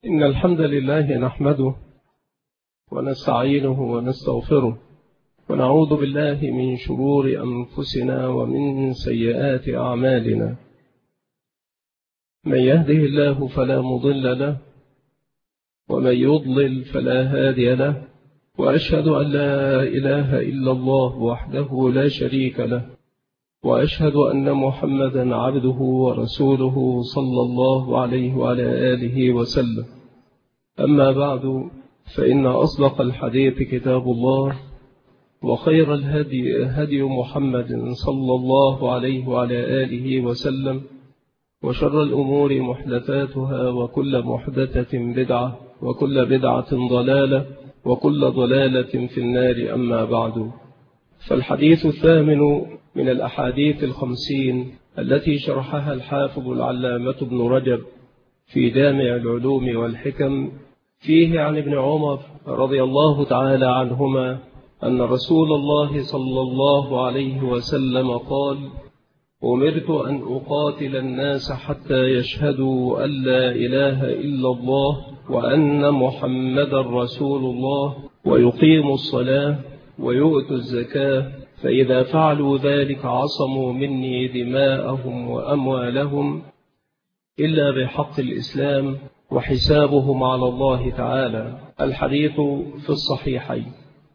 إن الحمد لله نحمده ونستعينه ونستغفره ونعوذ بالله من شرور أنفسنا ومن سيئات أعمالنا. من يهده الله فلا مضل له ومن يضلل فلا هادي له، وأشهد أن لا إله إلا الله وحده لا شريك له، وأشهد أن محمدا عبده ورسوله صلى الله عليه وعلى آله وسلم. أما بعد، فإن أصدق الحديث كتاب الله، وخير الهدي هدي محمد صلى الله عليه وعلى آله وسلم، وشر الأمور محدثاتها، وكل محدثة بدعة، وكل بدعة ضلالة، وكل ضلالة في النار. أما بعد، فالحديث الثامن من الأحاديث 50 التي شرحها الحافظ العلامة ابن رجب في جامع العلوم والحكم، فيه عن ابن عمر رضي الله تعالى عنهما أن رسول الله صلى الله عليه وسلم قال: أمرت أن أقاتل الناس حتى يشهدوا أن لا إله إلا الله وأن محمدا رسول الله، ويقيموا الصلاة ويؤتوا الزكاة، فإذا فعلوا ذلك عصموا مني دماءهم وأموالهم إلا بحق الإسلام، وحسابهم على الله تعالى. الحديث في الصحيحين.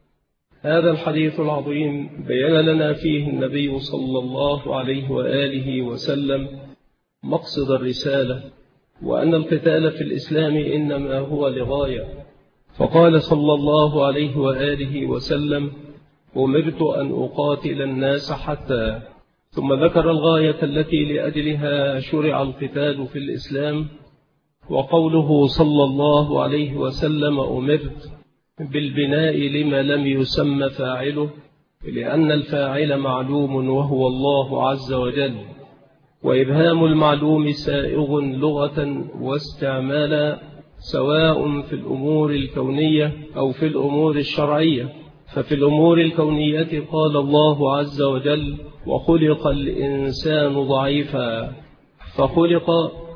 هذا الحديث العظيم بيّن لنا فيه النبي صلى الله عليه وآله وسلم مقصد الرسالة، وأن القتال في الإسلام إنما هو لغاية. فقال صلى الله عليه وآله وسلم: أمرت أن أقاتل الناس حتى، ثم ذكر الغاية التي لأجلها شرع القتال في الإسلام. وقوله صلى الله عليه وسلم: أمرت بالبناء لما لم يسمى فاعله، لأن الفاعل معلوم وهو الله عز وجل، وإبهام المعلوم سائغ لغة واستعمالا، سواء في الأمور الكونية أو في الأمور الشرعية. ففي الأمور الكونية قال الله عز وجل: وخلق الإنسان ضعيفا، فخلق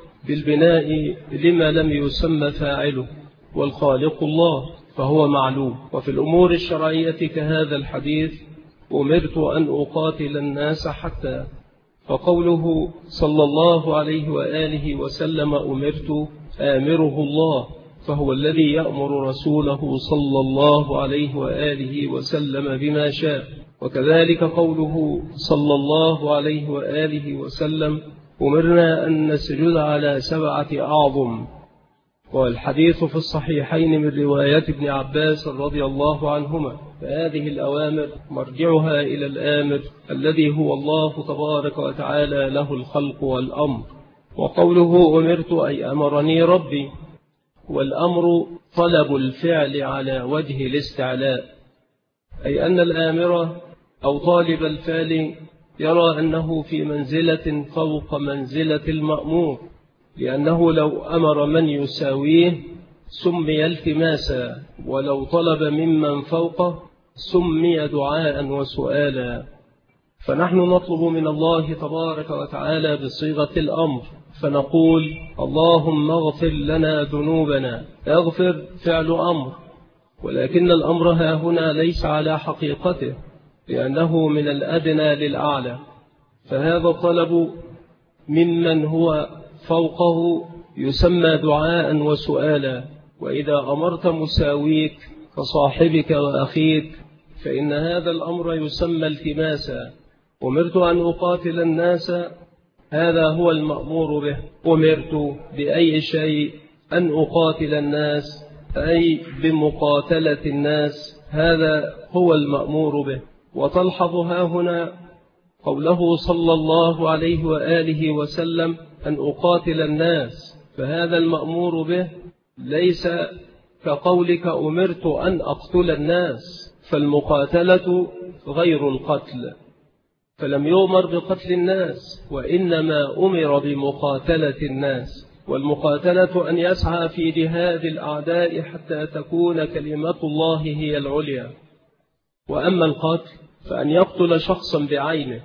بالبناء لما لم يسمى فاعله، والخالق الله فهو معلوم. وفي الأمور الشرعية كهذا الحديث: أمرت أن أقاتل الناس حتى، فقوله صلى الله عليه وآله وسلم: أمرت، آمره الله، فهو الذي يأمر رسوله صلى الله عليه وآله وسلم بما شاء. وكذلك قوله صلى الله عليه وآله وسلم: أمرنا أن نسجد على 7 أعظم. والحديث في الصحيحين من رواية ابن عباس رضي الله عنهما. فهذه الأوامر مرجعها إلى الآمر الذي هو الله تبارك وتعالى، له الخلق والأمر. وقوله أمرت أي أمرني ربي، والأمر طلب الفعل على وجه الاستعلاء، أي أن الآمر أو طالب الفعل يرى أنه في منزلة فوق منزلة المأمور، لأنه لو أمر من يساويه سمي التماسا، ولو طلب ممن فوقه سمي دعاء وسؤالا. فنحن نطلب من الله تبارك وتعالى بصيغة الأمر، فنقول: اللهم اغفر لنا ذنوبنا. اغفر فعل أمر، ولكن الأمر ها هنا ليس على حقيقته، لأنه من الأدنى للأعلى، فهذا طلب ممن هو فوقه يسمى دعاء وسؤالا. وإذا أمرت مساويك كصاحبك وأخيك فإن هذا الأمر يسمى التماسا. أمرت أن أقاتل الناس، هذا هو المأمور به. أمرت بأي شيء أن أقاتل الناس، أي بمقاتلة الناس، هذا هو المأمور به. وتلحظ ها هنا قوله صلى الله عليه وآله وسلم: أن أقاتل الناس، فهذا المأمور به ليس كقولك أمرت أن أقتل الناس، فالمقاتلة غير القتل، فلم يؤمر بقتل الناس، وإنما أمر بمقاتلة الناس. والمقاتلة أن يسعى في جهاد الأعداء حتى تكون كلمة الله هي العليا. وأما القتل فأن يقتل شخصا بعينه.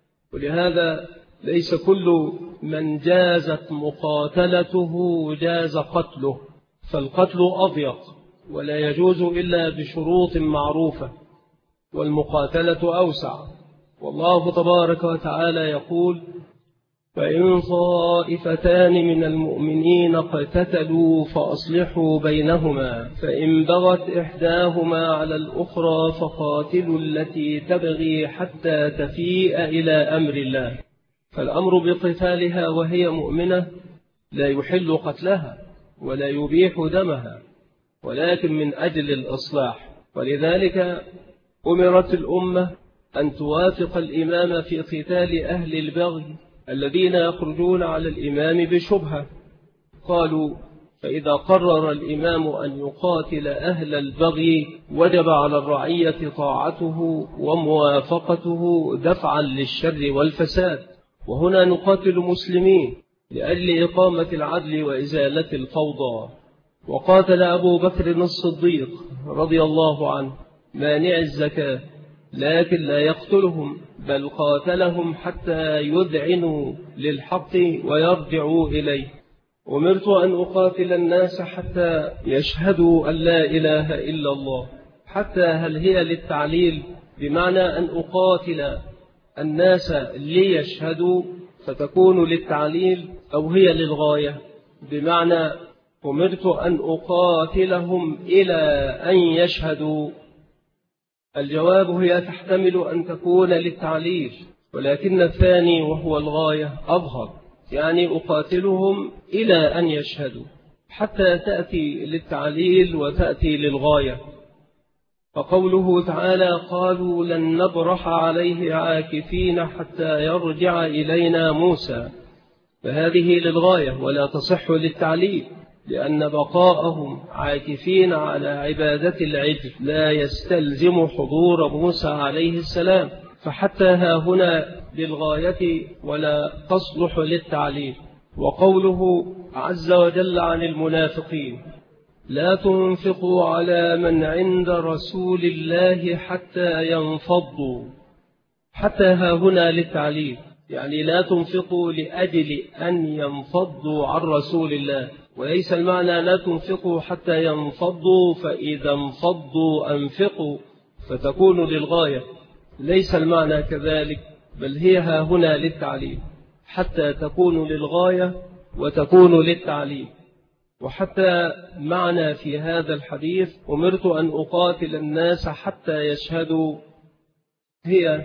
ولهذا ليس كل من جازت مقاتلته جاز قتله، فالقتل أضيق ولا يجوز إلا بشروط معروفة، والمقاتلة أوسع. والله تبارك وتعالى يقول: فإن طائفتان من المؤمنين اقتتلوا فأصلحوا بينهما، فإن بغت إحداهما على الأخرى فقاتلوا التي تبغي حتى تفيء إلى أمر الله. فالأمر بقتالها وهي مؤمنة لا يحل قتلها ولا يبيح دمها، ولكن من أجل الإصلاح. ولذلك أمرت الأمة أن توافق الإمام في قتال أهل البغي الذين يخرجون على الإمام بشبهة. قالوا: فإذا قرر الإمام أن يقاتل أهل البغي وجب على الرعية طاعته وموافقته دفعا للشر والفساد. وهنا نقاتل مسلمين لأجل إقامة العدل وإزالة الفوضى. وقاتل أبو بكر الصديق رضي الله عنه مانع الزكاة، لكن لا يقتلهم، بل قاتلهم حتى يذعنوا للحق ويرجعوا إليه. أمرت أن أقاتل الناس حتى يشهدوا أن لا إله إلا الله. حتى هل هي للتعليل بمعنى أن أقاتل الناس ليشهدوا فتكون للتعليل، أو هي للغاية بمعنى أمرت أن أقاتلهم إلى أن يشهدوا؟ الجواب: هي تحتمل أن تكون للتعليل، ولكن الثاني وهو الغاية أظهر، يعني أقاتلهم إلى أن يشهدوا، حتى تأتي للتعليل وتأتي للغاية. فقوله تعالى: قالوا لن نبرح عليه عاكفين حتى يرجع إلينا موسى، فهذه للغاية ولا تصح للتعليل، لأن بقاءهم عاكفين على عبادة العجل لا يستلزم حضور موسى عليه السلام، فحتى ها هنا للغاية ولا تصلح للتعليل. وقوله عز وجل عن المنافقين: لا تنفقوا على من عند رسول الله حتى ينفضوا، حتى ها هنا للتعليل، يعني لا تنفقوا لأجل أن ينفضوا عن رسول الله، وليس المعنى لا تنفقوا حتى ينفضوا فإذا انفضوا أنفقوا فتكون للغاية، ليس المعنى كذلك، بل هي ها هنا للتعليل، حتى تكون للغاية وتكون للتعليل. وحتى معنى في هذا الحديث أمرت أن أقاتل الناس حتى يشهدوا هي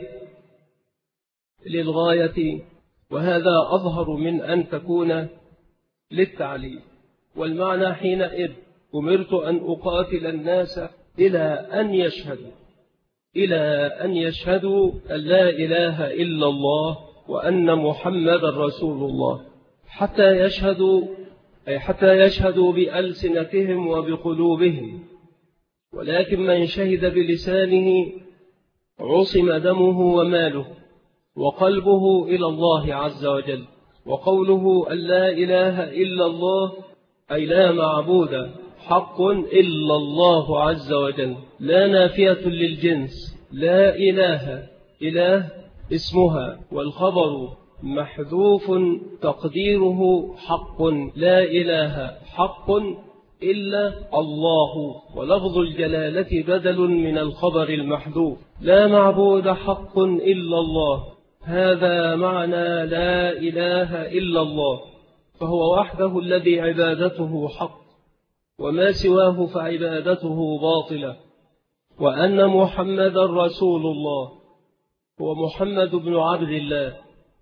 للغاية، وهذا أظهر من أن تكون للتعليل. والمعنى حينئذ أمرت أن أقاتل الناس إلى أن يشهدوا، إلى أن يشهدوا أن لا إله إلا الله وأن محمد رسول الله. حتى يشهدوا أي حتى يشهدوا بألسنتهم وبقلوبهم، ولكن من شهد بلسانه عصم دمه وماله وقلبه إلى الله عز وجل. وقوله أن لا إله إلا الله أي لا معبود حق إلا الله عز وجل، لا نافية للجنس، لا إله اسمها والخبر محذوف تقديره حق، لا إله حق إلا الله، ولفظ الجلالة بدل من الخبر المحذوف، لا معبود حق إلا الله، هذا معنى لا إله إلا الله، فهو وحده الذي عبادته حق، وما سواه فعبادته باطلة. وأن محمد رسول الله، هو محمد بن عبد الله،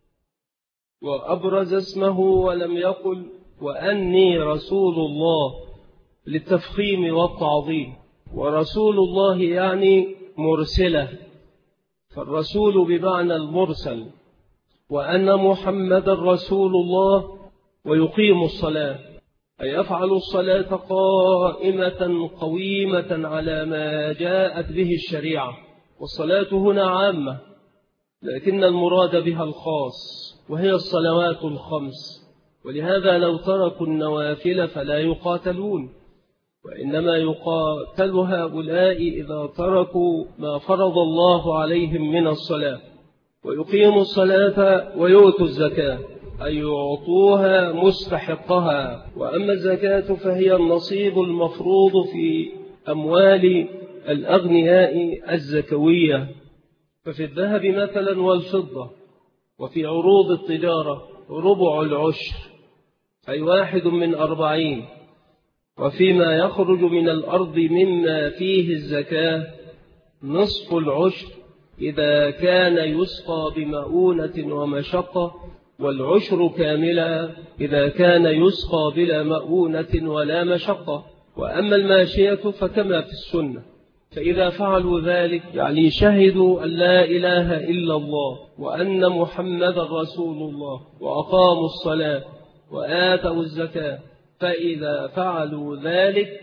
وأبرز اسمه ولم يقل وأني رسول الله للتفخيم والتعظيم، ورسول الله يعني مرسله، فالرسول بمعنى المرسل. وأن محمد رسول الله ويقيم الصلاة أي يفعل الصلاة قائمة قويمة على ما جاءت به الشريعة، والصلاة هنا عامة لكن المراد بها الخاص، وهي الصلوات الخمس، ولهذا لو تركوا النوافل فلا يقاتلون، وإنما يقاتل هؤلاء إذا تركوا ما فرض الله عليهم من الصلاة، ويقيموا الصلاة ويؤتوا الزكاة. أي يعطوها مستحقها. وأما الزكاة فهي النصيب المفروض في أموال الأغنياء الزكوية، ففي الذهب مثلا والفضة، وفي عروض التجارة ربع العشر أي 1/40، وفيما يخرج من الأرض مما فيه الزكاة نصف العشر إذا كان يسقى بمؤونة ومشقة، والعشر كاملا إذا كان يسقى بلا مؤونة ولا مشقة. وأما الماشية فكما في السنة، فإذا فعلوا ذلك يعني شهدوا أن لا إله إلا الله وأن محمد رسول الله وأقاموا الصلاة وآتوا الزكاة، فإذا فعلوا ذلك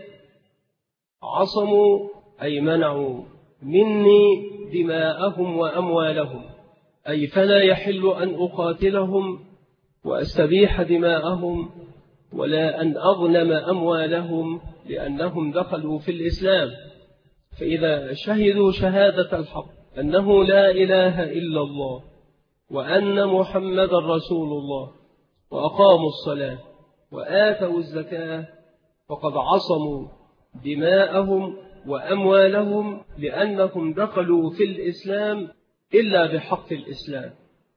عصموا أي منعوا مني دماءهم وأموالهم، أي فلا يحل أن أقاتلهم وأستبيح دماءهم ولا أن أغنم أموالهم لأنهم دخلوا في الإسلام. فإذا شهدوا شهادة الحق أنه لا إله إلا الله وأن محمد رسول الله وأقاموا الصلاة وآتوا الزكاة فقد عصموا دماءهم وأموالهم لأنهم دخلوا في الإسلام إلا بحق الإسلام.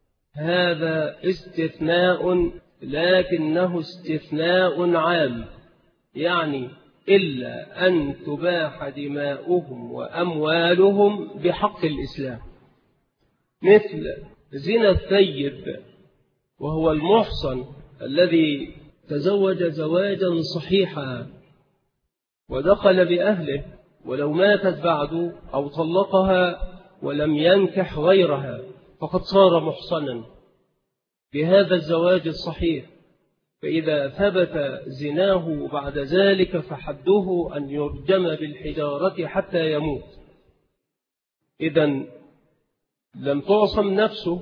هذا استثناء لكنه استثناء عام، يعني إلا أن تباح دماؤهم وأموالهم بحق الإسلام، مثل زنا الثيب وهو المحصن الذي تزوج زواجا صحيحا ودخل بأهله ولو ماتت بعد أو طلقها ولم ينكح غيرها فقد صار محصنا بهذا الزواج الصحيح. فإذا ثبت زناه بعد ذلك فحده أن يرجم بالحجارة حتى يموت. إذن لم تعصم نفسه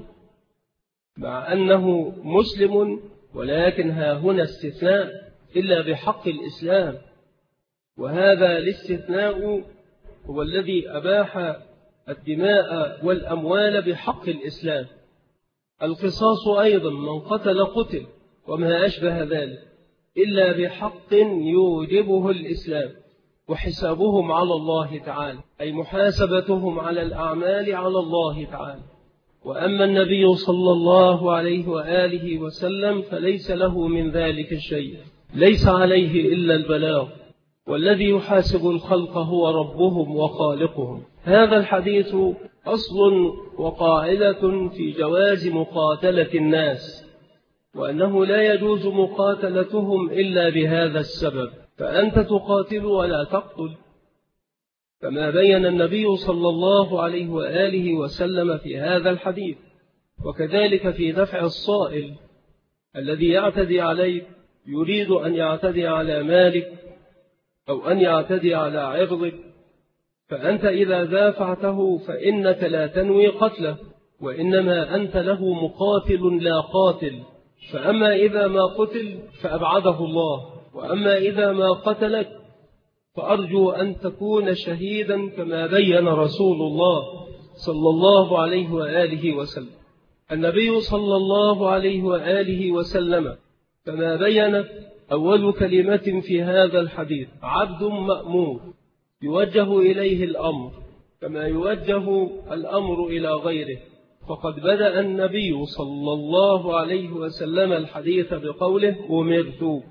مع أنه مسلم، ولكن ها هنا استثناء إلا بحق الإسلام، وهذا الاستثناء هو الذي أباح الدماء والأموال بحق الإسلام. القصاص أيضا من قتل وما أشبه ذلك إلا بحق يوجبه الإسلام، وحسابهم على الله تعالى أي محاسبتهم على الأعمال على الله تعالى. وأما النبي صلى الله عليه وآله وسلم فليس له من ذلك الشيء، ليس عليه إلا البلاغ، والذي يحاسب الخلق هو ربهم وخالقهم. هذا الحديث أصل وقاعدة في جواز مقاتلة الناس، وأنه لا يجوز مقاتلتهم إلا بهذا السبب، فأنت تقاتل ولا تقتل، كما بين النبي صلى الله عليه وآله وسلم في هذا الحديث. وكذلك في دفع الصائل الذي يعتدي عليك، يريد أن يعتدي على مالك أو أن يعتدي على عرضك، فأنت إذا دافعته فإنك لا تنوي قتله، وإنما أنت له مقاتل لا قاتل. فأما إذا ما قتل فأبعده الله، وأما إذا ما قتلك فأرجو أن تكون شهيدا كما بين رسول الله صلى الله عليه وآله وسلم. النبي صلى الله عليه وآله وسلم كما بين أول كلمة في هذا الحديث عبد مأمور يوجه إليه الأمر كما يوجه الأمر إلى غيره. فقد بدأ النبي صلى الله عليه وسلم الحديث بقوله أمرت.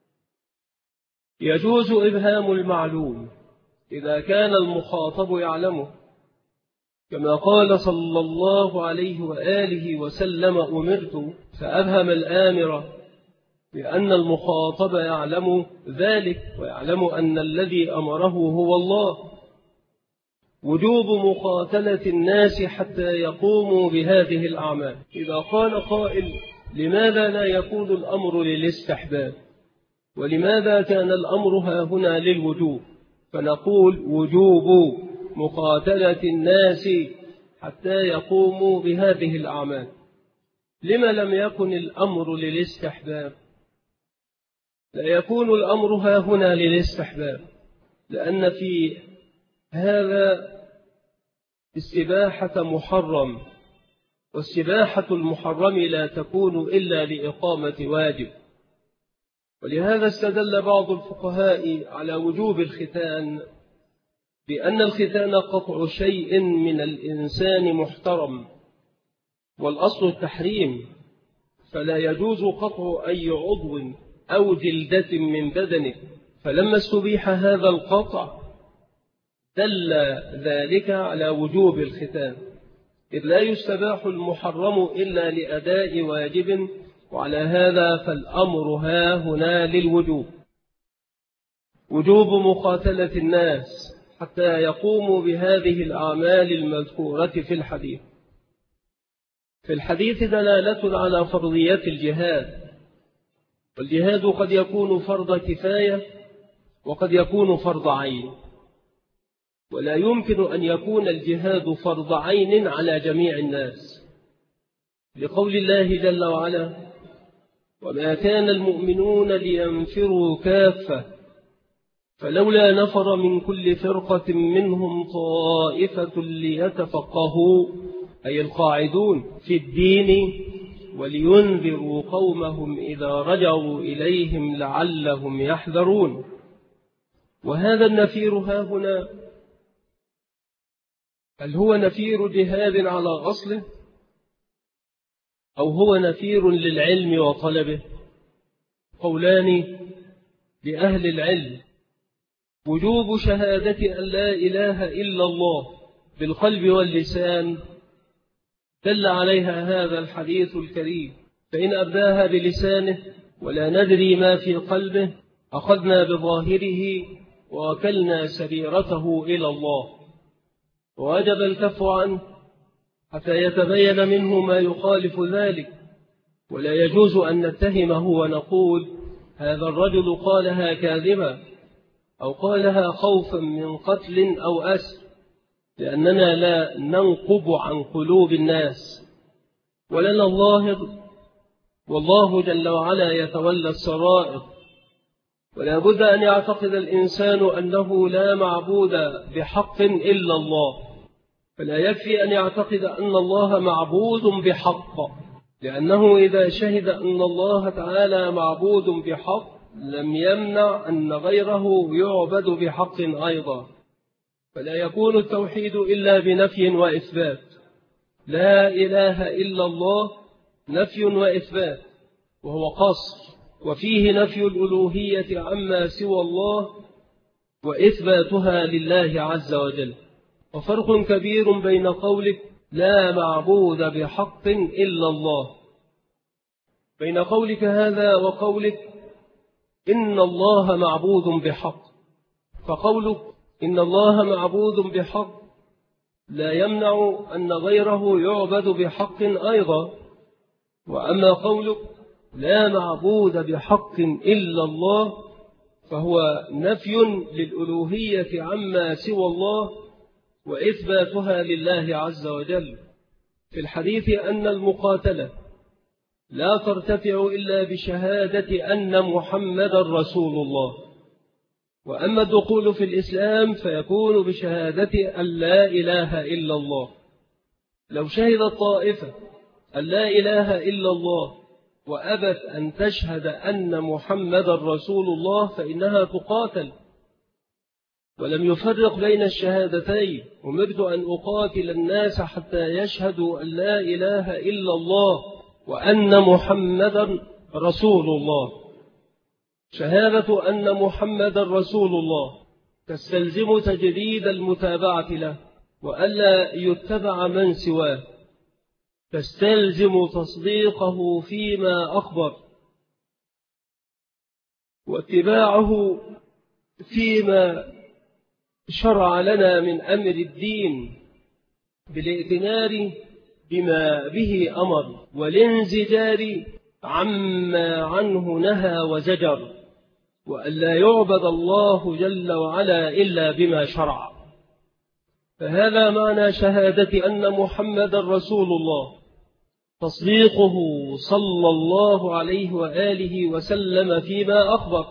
يجوز إبهام المعلوم إذا كان المخاطب يعلمه، كما قال صلى الله عليه وآله وسلم أمرت، فأبهم الآمر لأن المخاطب يعلم ذلك ويعلم أن الذي أمره هو الله. وجوب مقاتلة الناس حتى يقوموا بهذه الأعمال. إذا قال قائل لماذا لا يكون الأمر للاستحباب، ولماذا كان الأمر هنا للوجوب؟ فنقول وجوب مقاتلة الناس حتى يقوموا بهذه الأعمال. لما لم يكن الأمر للاستحباب؟ لا يكون الأمر هنا للاستحباب لأن في هذا استباحة محرم واستباحة المحرم لا تكون إلا لإقامة واجب. ولهذا استدل بعض الفقهاء على وجوب الختان بأن الختان قطع شيء من الإنسان محترم، والأصل التحريم، فلا يجوز قطع أي عضو أو جلدة من بدنه. فلما استبيح هذا القطع دل ذلك على وجوب الختان، إذ لا يستباح المحرم إلا لأداء واجب، وعلى هذا فالأمر ها هنا للوجوب، وجوب مقاتلة الناس حتى يقوموا بهذه الأعمال المذكورة في الحديث. في الحديث دلالة على فرضية الجهاد، والجهاد قد يكون فرض كفاية وقد يكون فرض عين، ولا يمكن أن يكون الجهاد فرض عين على جميع الناس، لقول الله جل وعلا: وما كان المؤمنون لينفروا كافة فلولا نفر من كل فرقة منهم طائفة ليتفقهوا، أي القاعدون في الدين، ولينذروا قومهم إذا رجعوا إليهم لعلهم يحذرون. وهذا النفير ها هنا هل هو نفير جهاد على أصله، أو هو نفير للعلم وطلبه؟ قولان لأهل العلم: وجوب شهادة أن لا إله إلا الله بالقلب واللسان دل عليها هذا الحديث الكريم، فإن أبداها بلسانه ولا ندري ما في قلبه أخذنا بظاهره ووكلنا سريرته إلى الله، ووجب الكف عنه حتى يتبين منه ما يخالف ذلك. ولا يجوز أن نتهمه ونقول هذا الرجل قالها كاذبا أو قالها خوفا من قتل أو أسر، لأننا لا ننقب عن قلوب الناس ولنا الظاهر، والله جل وعلا يتولى السرائر. ولا بد أن يعتقد الإنسان أنه لا معبود بحق إلا الله، فلا يكفي أن يعتقد أن الله معبود بحق، لأنه إذا شهد أن الله تعالى معبود بحق لم يمنع أن غيره يعبد بحق أيضا. فلا يكون التوحيد إلا بنفي وإثبات، لا إله إلا الله نفي وإثبات، وهو قصر، وفيه نفي الألوهية عما سوى الله وإثباتها لله عز وجل. وفرق كبير بين قولك لا معبود بحق إلا الله، بين قولك هذا وقولك إن الله معبود بحق. فقولك إن الله معبود بحق لا يمنع أن غيره يعبد بحق أيضا، وأما قولك لا معبود بحق إلا الله فهو نفي للألوهية عما سوى الله وإثباتها لله عز وجل. في الحديث أن المقاتلة لا ترتفع إلا بشهادة أن محمد رسول الله، وأما الدخول في الإسلام فيكون بشهادة أن لا إله إلا الله. لو شهد الطائفة أن لا إله إلا الله وأبت أن تشهد أن محمد رسول الله فإنها تقاتل، ولم يفرق بين الشهادتين: أمرت أن أقاتل الناس حتى يشهدوا أن لا إله إلا الله وأن محمدا رسول الله. شهادة أن محمد رسول الله تستلزم تجريد المتابعة له وألا يتبع من سواه، تستلزم تصديقه فيما أخبر واتباعه فيما شرع لنا من أمر الدين بالائتمار بما به أمر والانزجار عما عنه نهى وزجر، وألا يعبد الله جل وعلا إلا بما شرع. فهذا معنى شهادة أن محمد رسول الله، تصديقه صلى الله عليه وآله وسلم فيما أخبر،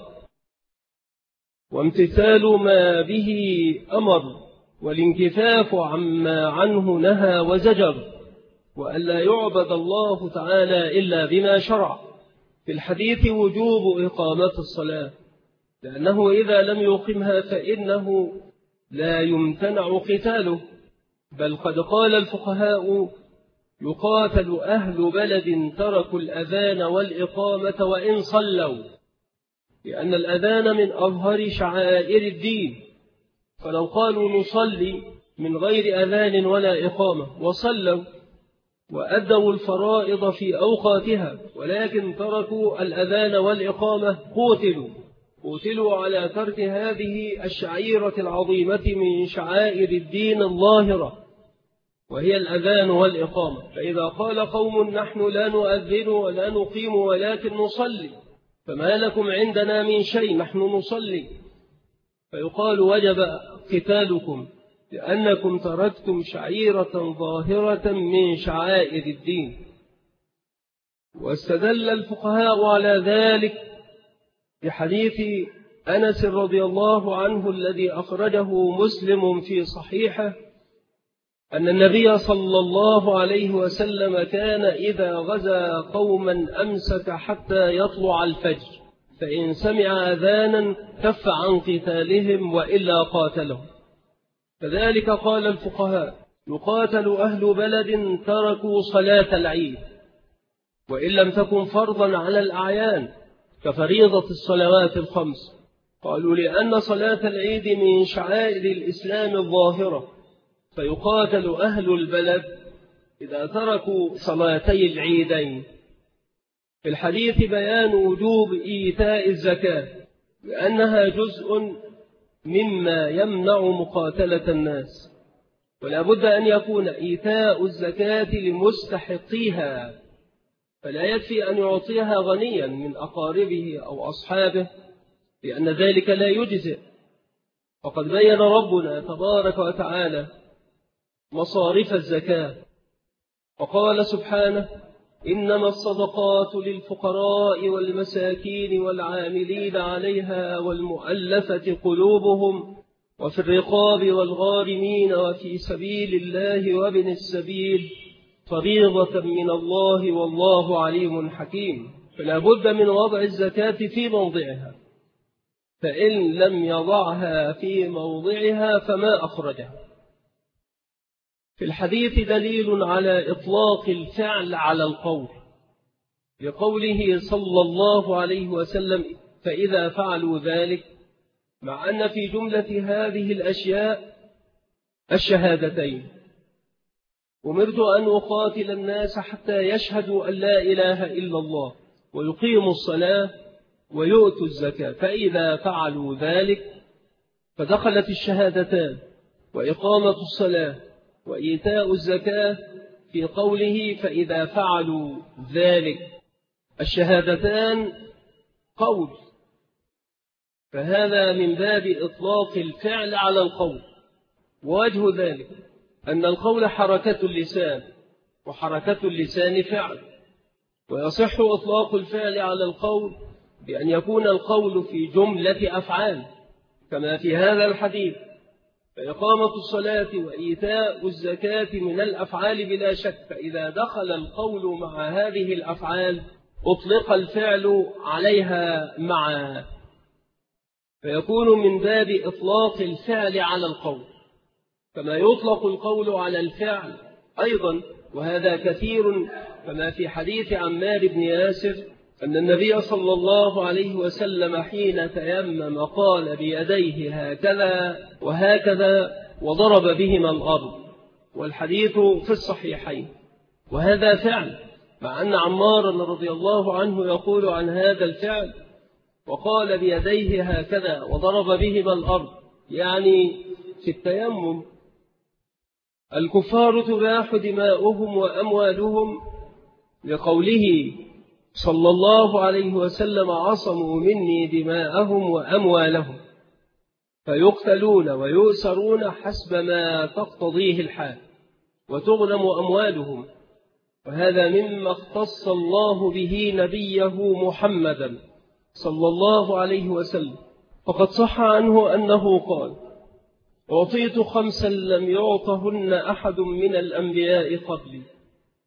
وامتثال ما به أمر، والانكفاف عما عنه نهى وزجر، وألا يعبد الله تعالى إلا بما شرع. في الحديث وجوب إقامة الصلاة، لأنه إذا لم يقمها فإنه لا يمتنع قتاله، بل قد قال الفقهاء: يقاتل أهل بلد تركوا الأذان والإقامة وإن صلوا، لأن الأذان من أظهر شعائر الدين، فلو قالوا نصلي من غير أذان ولا إقامة وصلوا وأدوا الفرائض في أوقاتها ولكن تركوا الأذان والإقامة قتلوا على ترك هذه الشعيرة العظيمة من شعائر الدين الظاهرة، وهي الأذان والإقامة. فإذا قال قوم: نحن لا نؤذن ولا نقيم ولكن نصلي، فما لكم عندنا من شيء، نحن نصلي، فيقال: وجب قتالكم لأنكم تركتم شعيرة ظاهرة من شعائر الدين. واستدل الفقهاء على ذلك بحديث أنس رضي الله عنه الذي أخرجه مسلم في صحيحه، أن النبي صلى الله عليه وسلم كان إذا غزا قوما أمسك حتى يطلع الفجر، فإن سمع أذانا كف عن قتالهم وإلا قاتلهم. كذلك قال الفقهاء: يقاتل أهل بلد تركوا صلاة العيد وإن لم تكن فرضا على الأعيان كفريضة الصلوات الخمس، قالوا لأن صلاة العيد من شعائر الإسلام الظاهرة، فيقاتل أهل البلد إذا تركوا صلاتي العيدين. في الحديث بيان وجوب إيتاء الزكاة، لأنها جزء مما يمنع مقاتلة الناس، ولا بد أن يكون إيتاء الزكاة لمستحقيها، فلا يكفي أن يعطيها غنيا من أقاربه أو أصحابه، لأن ذلك لا يجزئ. وقد بين ربنا تبارك وتعالى مصارف الزكاة، وقال سبحانه: إنما الصدقات للفقراء والمساكين والعاملين عليها والمؤلفة قلوبهم وفي الرقاب والغارمين وفي سبيل الله وابن السبيل فريضة من الله والله عليم حكيم. فلا بد من وضع الزكاة في موضعها، فإن لم يضعها في موضعها فما أخرجها. في الحديث دليل على إطلاق الفعل على القول، لقوله صلى الله عليه وسلم: فإذا فعلوا ذلك، مع أن في جملة هذه الأشياء الشهادتين: أمرت أن أقاتل الناس حتى يشهدوا أن لا إله إلا الله ويقيموا الصلاة ويؤتوا الزكاة، فإذا فعلوا ذلك فدخلت الشهادتان وإقامة الصلاة وإيتاء الزكاة في قوله فإذا فعلوا ذلك. الشهادتان قول، فهذا من باب إطلاق الفعل على القول. ووجه ذلك أن القول حركة اللسان، وحركة اللسان فعل، ويصح إطلاق الفعل على القول بأن يكون القول في جملة أفعال كما في هذا الحديث، فإقامة الصلاة وإيتاء الزكاة من الأفعال بلا شك، فإذا دخل القول مع هذه الأفعال أطلق الفعل عليها معا، فيكون من باب إطلاق الفعل على القول، كما يطلق القول على الفعل أيضا، وهذا كثير، كما في حديث عمار بن ياسر أن النبي صلى الله عليه وسلم حين تيمم قال بيديه هكذا وهكذا وضرب بهما الأرض، والحديث في الصحيحين، وهذا فعل، مع أن عمارا رضي الله عنه يقول عن هذا الفعل وقال بيديه هكذا وضرب بهما الأرض، يعني في التيمم. الكفار تباح دماؤهم وأموالهم، لقوله صلى الله عليه وسلم: عصموا مني دماءهم وأموالهم، فيقتلون ويؤسرون حسب ما تقتضيه الحال، وتغنم أموالهم، وهذا مما اختص الله به نبيه محمدا صلى الله عليه وسلم. فقد صح عنه أنه قال: أعطيت 5 لم يعطهن أحد من الأنبياء قبلي،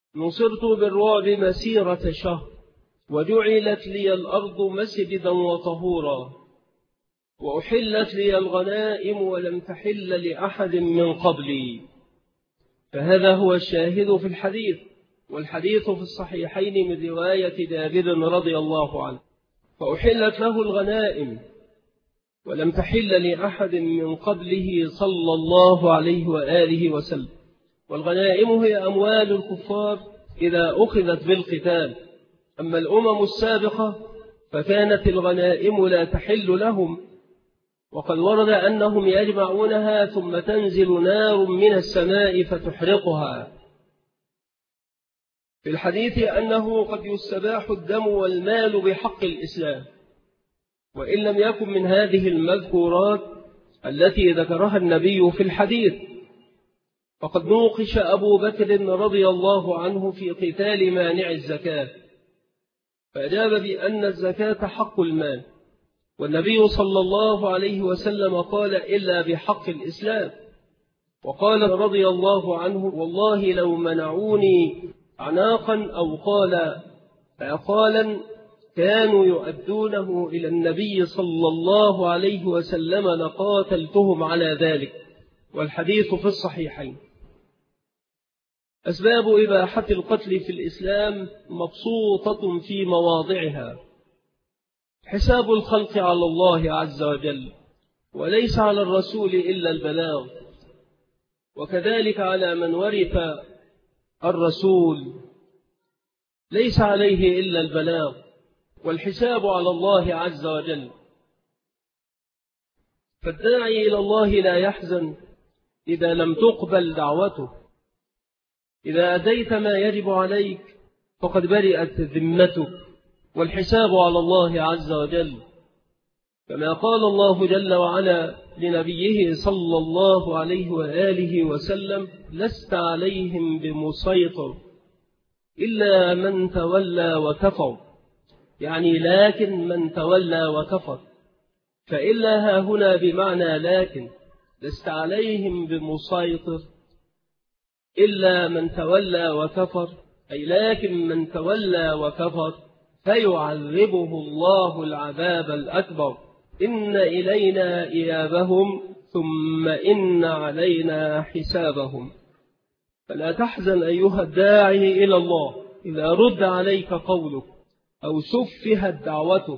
نصرت بالرعب مسيرة شهر، وجعلت لي الأرض مسجدا وطهورا، وأحلت لي الغنائم ولم تحل لأحد من قبلي. فهذا هو الشاهد في الحديث، والحديث في الصحيحين من رواية جابر رضي الله عنه. فأحلت له الغنائم ولم تحل لأحد من قبله صلى الله عليه وآله وسلم. والغنائم هي أموال الكفار إذا أخذت بالقتال، أما الأمم السابقة فكانت الغنائم لا تحل لهم، وقد ورد أنهم يجمعونها ثم تنزل نار من السماء فتحرقها. في الحديث أنه قد يستباح الدم والمال بحق الإسلام، وإن لم يكن من هذه المذكورات التي ذكرها النبي في الحديث. فقد نوقش أبو بكر رضي الله عنه في قتال مانع الزكاة، فأجاب بأن الزكاة حق المال، والنبي صلى الله عليه وسلم قال إلا بحق الإسلام. وقال رضي الله عنه: والله لو منعوني عناقا أو قال عقالا كانوا يؤدونه إلى النبي صلى الله عليه وسلم لقاتلتهم على ذلك. والحديث في الصحيحين. أسباب إباحة القتل في الإسلام مبسوطة في مواضعها. حساب الخلق على الله عز وجل، وليس على الرسول إلا البلاغ، وكذلك على من ورث الرسول ليس عليه إلا البلاغ، والحساب على الله عز وجل. فالداعي إلى الله لا يحزن إذا لم تقبل دعوته. إذا أديت ما يجب عليك فقد برئت ذمتك، والحساب على الله عز وجل، كما قال الله جل وعلا لنبيه صلى الله عليه وآله وسلم: لست عليهم بمسيطر إلا من تولى وكفر. يعني لكن من تولى وكفر، فإلا ها هنا بمعنى لكن، لست عليهم بمسيطر إلا من تولى وكفر، أي لكن من تولى وكفر فيعذبه الله العذاب الأكبر. إن إلينا إيابهم ثم إن علينا حسابهم. فلا تحزن أيها الداعي إلى الله إذا رد عليك قولك أو سفهت دعوتك،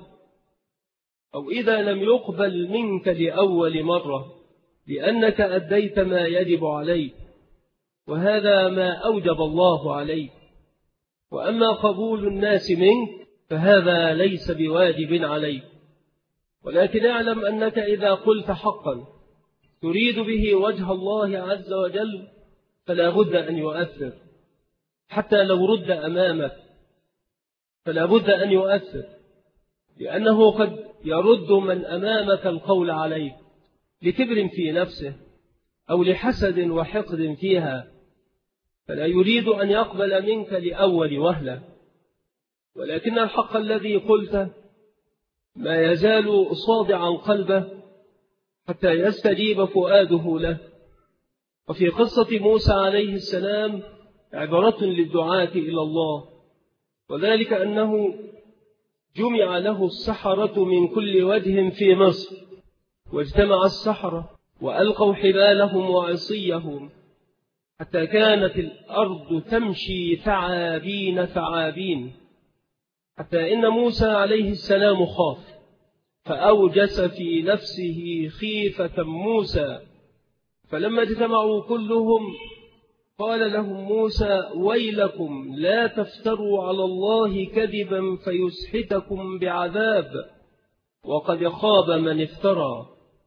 أو إذا لم يقبل منك لأول مرة، لأنك أديت ما يجب عليك، وهذا ما أوجب الله عليك. وأما قبول الناس منك فهذا ليس بواجب عليك، ولكن اعلم أنك إذا قلت حقا تريد به وجه الله عز وجل فلا بد أن يؤثر، حتى لو رد أمامك فلا بد أن يؤثر، لأنه قد يرد من أمامك القول عليك لكبر في نفسه أو لحسد وحقد فيها، فلا يريد أن يقبل منك لأول وهلة. ولكن الحق الذي قلته ما يزال صادعا قلبه حتى يستجيب فؤاده له. وفي قصة موسى عليه السلام عبرة للدعاة إلى الله، وذلك أنه جمع له السحرة من كل وجه في مصر، واجتمع السحرة وألقوا حبالهم وعصيهم حتى كانت الأرض تمشي ثعابين ثعابين، حتى إن موسى عليه السلام خاف فأوجس في نفسه خيفة موسى. فلما اجتمعوا كلهم قال لهم موسى: ويلكم لا تفتروا على الله كذبا فيسحتكم بعذاب، وقد خاب من افترى.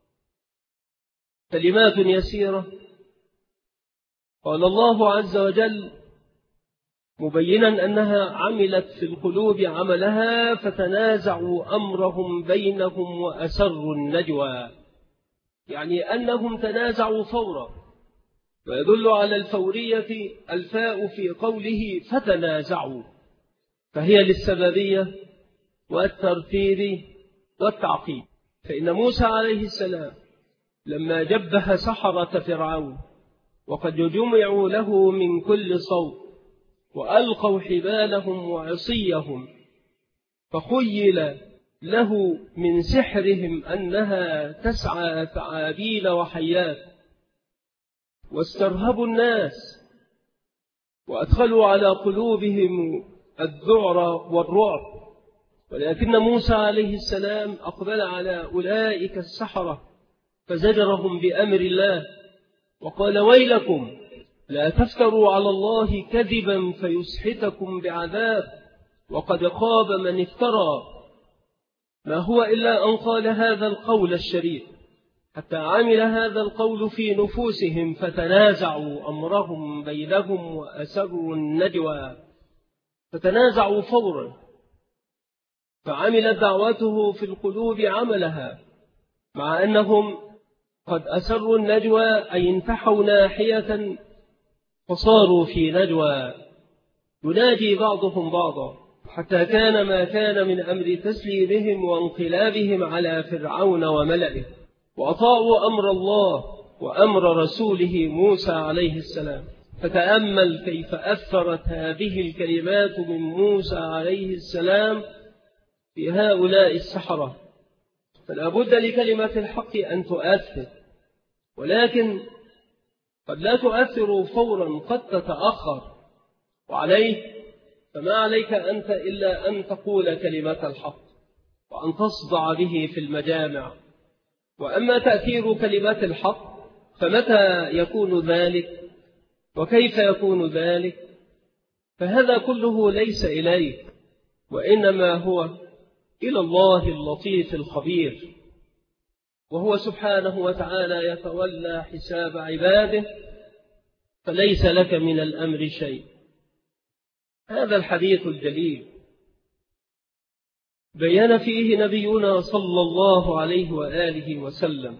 كلمات يسيرة قال الله عز وجل مبينا أنها عملت في القلوب عملها، فتنازعوا أمرهم بينهم وأسروا النجوى، يعني أنهم تنازعوا فورا، ويدل على الفورية الفاء في قوله فتنازعوا، فهي للسببية والترتيب والتعقيب. فإن موسى عليه السلام لما جبه سحرة فرعون وقد جمعوا له من كل صوت وألقوا حبالهم وعصيهم، فخيل له من سحرهم أنها تسعى ثعابين وحيات، واسترهبوا الناس وأدخلوا على قلوبهم الذعر والرعب. ولكن موسى عليه السلام أقبل على أولئك السحرة فزجرهم بأمر الله وقال: ويلكم لا تفتروا على الله كذبا فيسحتكم بعذاب، وقد خاب من افترى. ما هو إلا أن قال هذا القول الشريف، حتى عمل هذا القول في نفوسهم، فتنازعوا أمرهم بينهم وأسروا النجوى، فتنازعوا فورا، فعمل دعوته في القلوب عملها، مع أنهم قد أسروا النجوى أي انتحوا ناحية فصاروا في نجوى يناجي بعضهم بعضا، حتى كان ما كان من أمر تسليمهم وانقلابهم على فرعون وملئه، وأطاعوا أمر الله وأمر رسوله موسى عليه السلام. فتأمل كيف أثرت هذه الكلمات من موسى عليه السلام في هؤلاء السحرة. فلا بد لكلمة الحق أن تؤثر، ولكن قد لا تؤثر فورا، قد تتأخر، وعليه فما عليك أنت إلا أن تقول كلمة الحق وأن تصدع به في المجامع. وأما تأثير كلمة الحق فمتى يكون ذلك وكيف يكون ذلك؟ فهذا كله ليس إليك، وإنما هو إلى الله اللطيف الخبير، وهو سبحانه وتعالى يتولى حساب عباده، فليس لك من الأمر شيء. هذا الحديث الجليل بيّن فيه نبينا صلى الله عليه وآله وسلم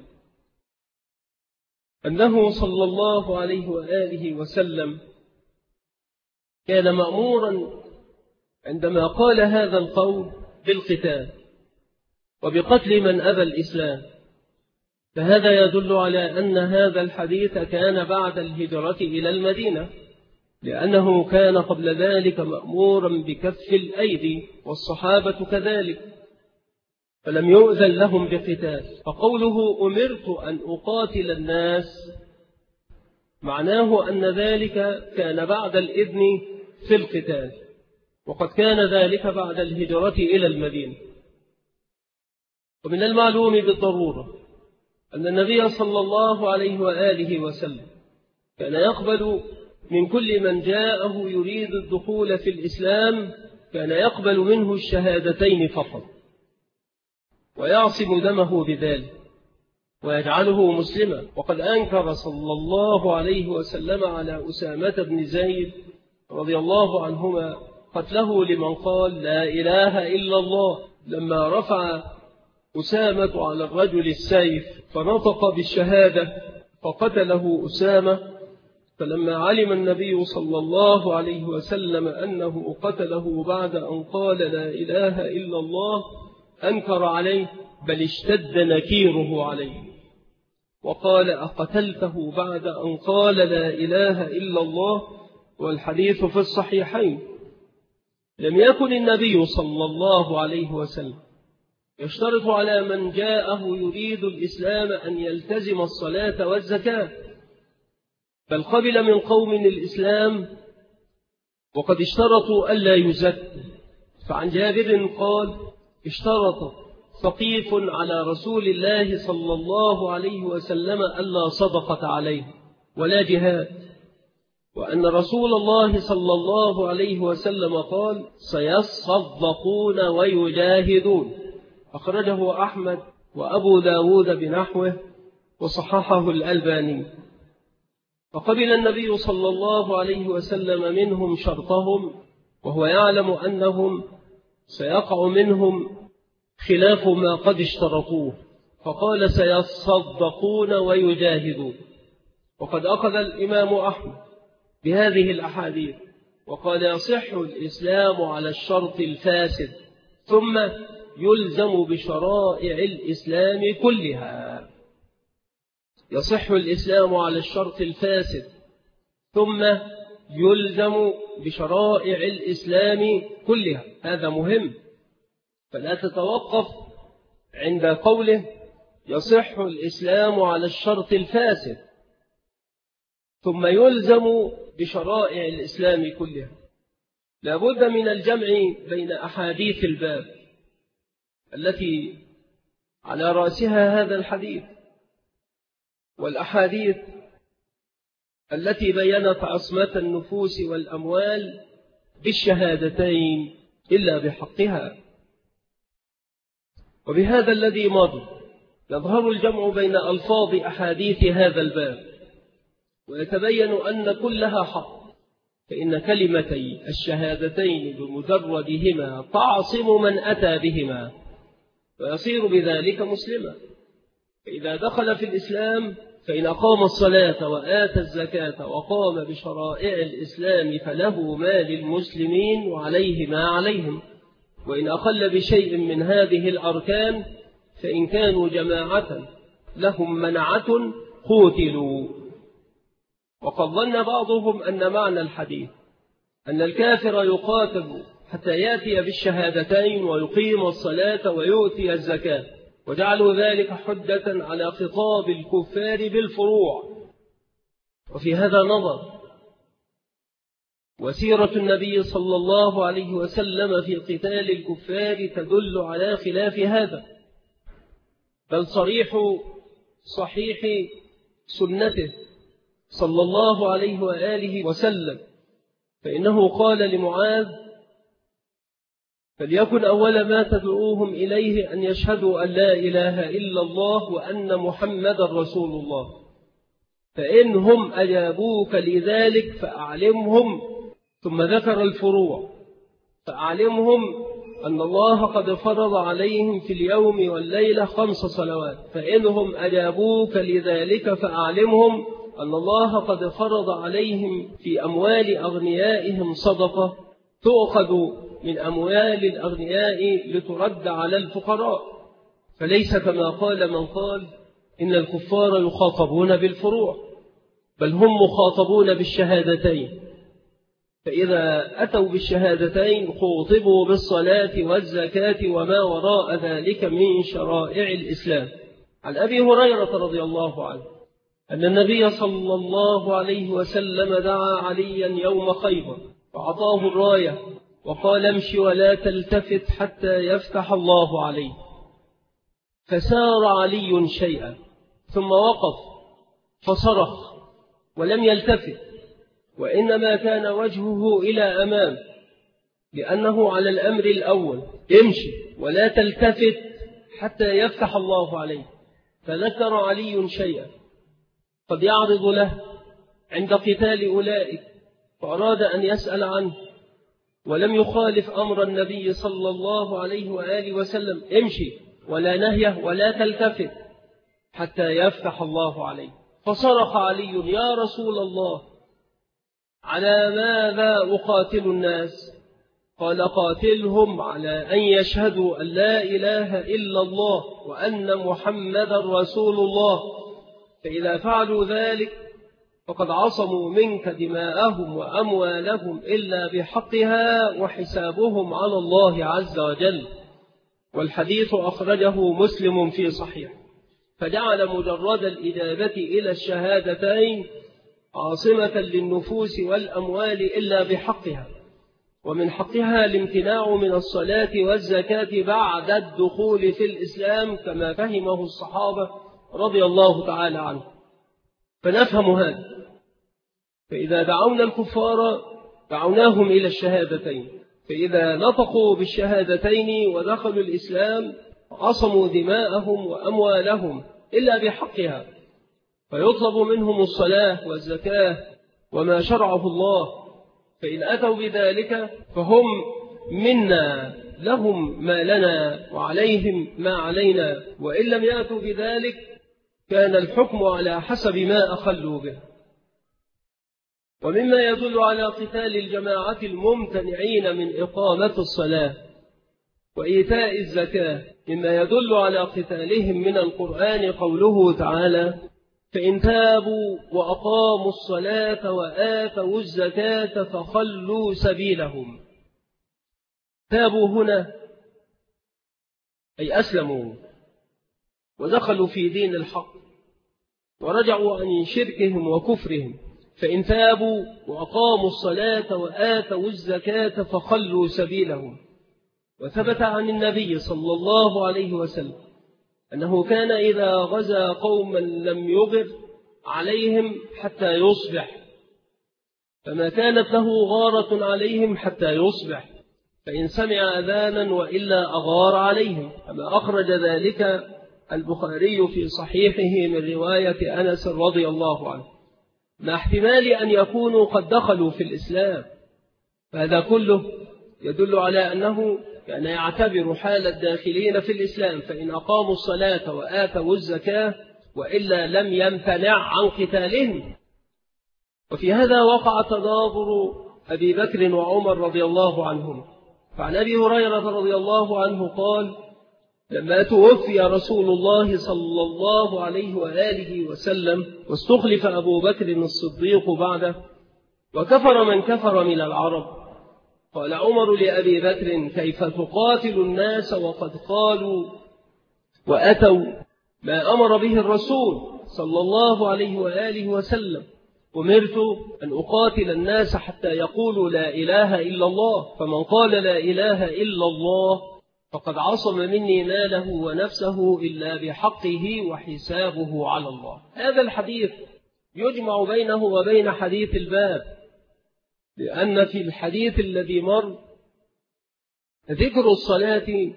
أنه صلى الله عليه وآله وسلم كان مأمورا عندما قال هذا القول بالقتال وبقتل من أبى الإسلام. فهذا يدل على أن هذا الحديث كان بعد الهجرة إلى المدينة، لأنه كان قبل ذلك مأمورا بكف الأيدي، والصحابة كذلك، فلم يؤذن لهم بقتال. فقوله أمرت أن أقاتل الناس معناه أن ذلك كان بعد الإذن في القتال، وقد كان ذلك بعد الهجرة إلى المدينة. ومن المعلوم بالضرورة أن النبي صلى الله عليه وآله وسلم كان يقبل من كل من جاءه يريد الدخول في الإسلام، كان يقبل منه الشهادتين فقط، ويعصم دمه بذلك ويجعله مسلما. وقد أنكر صلى الله عليه وسلم على أسامة بن زيد رضي الله عنهما قتله لمن قال لا إله إلا الله، لما رفع أسامة على الرجل السيف فنطق بالشهادة فقتله أسامة. فلما علم النبي صلى الله عليه وسلم أنه قتله بعد أن قال لا إله إلا الله أنكر عليه، بل اشتد نكيره عليه وقال أقتلته بعد أن قال لا إله إلا الله؟ والحديث في الصحيحين. لم يكن النبي صلى الله عليه وسلم يشترط على من جاءه يريد الإسلام أن يلتزم الصلاة والزكاة، بل قبل من قوم الإسلام وقد اشترطوا ألا يزكوا. فعن جابر قال اشترط ثقيف على رسول الله صلى الله عليه وسلم ألا صدقة عليه ولا جهاد، وأن رسول الله صلى الله عليه وسلم قال سيصدقون ويجاهدون. أخرجه أحمد وأبو داود بنحوه وصححه الألباني. فقبل النبي صلى الله عليه وسلم منهم شرطهم، وهو يعلم أنهم سيقع منهم خلاف ما قد اشترطوه، فقال سيصدقون ويجاهدون. وقد أخذ الإمام أحمد بهذه الأحاديث وقال يصح الإسلام على الشرط الفاسد ثم يلزم بشرائع الإسلام كلها. يصح الإسلام على الشرط الفاسد ثم يلزم بشرائع الإسلام كلها. هذا مهم، فلا تتوقف عند قوله يصح الإسلام على الشرط الفاسد ثم يلزم بشرائع الإسلام كلها. لا بد من الجمع بين أحاديث الباب التي على رأسها هذا الحديث والأحاديث التي بيّنت عصمة النفوس والأموال بالشهادتين إلا بحقها. وبهذا الذي مضى يظهر الجمع بين ألفاظ أحاديث هذا الباب ويتبين أن كلها حق، فإن كلمتي الشهادتين بمجردهما تعصم من أتى بهما ويصير بذلك مسلما. فإذا دخل في الإسلام فإن أقام الصلاة وآتى الزكاة وقام بشرائع الإسلام فله ما للمسلمين وعليه ما عليهم، وإن أخل بشيء من هذه الأركان فإن كانوا جماعة لهم منعة قوتلوا. وقد ظن بعضهم أن معنى الحديث أن الكافر يقاتل حتى يأتي بالشهادتين ويقيم الصلاة ويؤتي الزكاة، وجعلوا ذلك حجة على خطاب الكفار بالفروع. وفي هذا نظر، وسيرة النبي صلى الله عليه وسلم في قتال الكفار تدل على خلاف هذا، بل صحيح سنته صلى الله عليه وآله وسلم، فإنه قال لمعاذ: فليكن أول ما تدعوهم إليه أن يشهدوا أن لا إله إلا الله وأن محمد رسول الله، فإنهم أجابوك لذلك فأعلمهم. ثم ذكر الفروع، فأعلمهم أن الله قد فرض عليهم في اليوم والليلة 5 صلوات، فإنهم أجابوك لذلك فأعلمهم أن الله قد فرض عليهم في أموال أغنيائهم صدقة تؤخذ من أموال الأغنياء لترد على الفقراء، فليس كما قال من قال إن الكفار يخاطبون بالفروع، بل هم مخاطبون بالشهادتين. فإذا أتوا بالشهادتين خوطبوا بالصلاة والزكاة وما وراء ذلك من شرائع الإسلام. عن أبي هريرة رضي الله عنه أن النبي صلى الله عليه وسلم دعا عليا يوم خيبر فأعطاه الراية وقال: امشي ولا تلتفت حتى يفتح الله عليه. فسار علي شيئا ثم وقف فصرخ ولم يلتفت، وإنما كان وجهه إلى أمام، لأنه على الأمر الأول: امشي ولا تلتفت حتى يفتح الله عليه. فذكر علي شيئا قد يعرض له عند قتال أولئك، فأراد أن يسأل عنه ولم يخالف أمر النبي صلى الله عليه وآله وسلم: امشي ولا نهيه ولا تلتفت حتى يفتح الله عليه. فصرخ علي: يا رسول الله، على ماذا أقاتل الناس؟ قال: قاتلهم على أن يشهدوا أن لا إله إلا الله وأن محمد رسول الله، فإذا فعلوا ذلك فقد عصموا منك دماءهم وأموالهم إلا بحقها وحسابهم على الله عز وجل. والحديث أخرجه مسلم في صحيح. فجعل مجرد الإجابة إلى الشهادتين عاصمة للنفوس والأموال إلا بحقها، ومن حقها الامتناع من الصلاة والزكاة بعد الدخول في الإسلام كما فهمه الصحابة رضي الله تعالى عنه. فنفهم هذا، فإذا دعونا الكفار دعوناهم إلى الشهادتين، فإذا نطقوا بالشهادتين ودخلوا الإسلام عصموا دماءهم وأموالهم إلا بحقها، فيطلب منهم الصلاة والزكاة وما شرعه الله، فإن أتوا بذلك فهم منا، لهم ما لنا وعليهم ما علينا، وإن لم يأتوا بذلك كان الحكم على حسب ما أخلوا به. ومما يدل على قتال الجماعة الممتنعين من إقامة الصلاة وإيتاء الزكاة مما يدل على قتالهم من القرآن قوله تعالى: فإن تابوا وأقاموا الصلاة وآتوا الزكاة فخلوا سبيلهم. تابوا هنا أي أسلموا ودخلوا في دين الحق ورجعوا عن شركهم وكفرهم. فإن تابوا وأقاموا الصلاة وآتوا الزكاة فخلوا سبيلهم. وثبت عن النبي صلى الله عليه وسلم أنه كان إذا غزا قوما لم يغر عليهم حتى يصبح، فما كانت له غارة عليهم حتى يصبح، فإن سمع أذانا وإلا أغار عليهم، كما أخرج ذلك البخاري في صحيحه من رواية أنس رضي الله عنه، مع احتمال أن يكونوا قد دخلوا في الإسلام. فهذا كله يدل على أنه كان يعتبر حال الداخلين في الإسلام، فإن أقاموا الصلاة وآتوا الزكاة وإلا لم يمتنع عن قتالهم. وفي هذا وقع تناظر أبي بكر وعمر رضي الله عنهم. فعن أبي هريرة رضي الله عنه قال: لما توفي رسول الله صلى الله عليه وآله وسلم واستخلف أبو بكر الصديق بعده وكفر من كفر من العرب، قال عمر لأبي بكر: كيف تقاتل الناس وقد قالوا وأتوا ما أمر به الرسول صلى الله عليه وآله وسلم؟ أمرت أن أقاتل الناس حتى يقولوا لا إله إلا الله، فمن قال لا إله إلا الله فقد عصم مني ماله ونفسه إلا بحقه وحسابه على الله. هذا الحديث يجمع بينه وبين حديث الباب، لأن في الحديث الذي مر ذكر الصلاة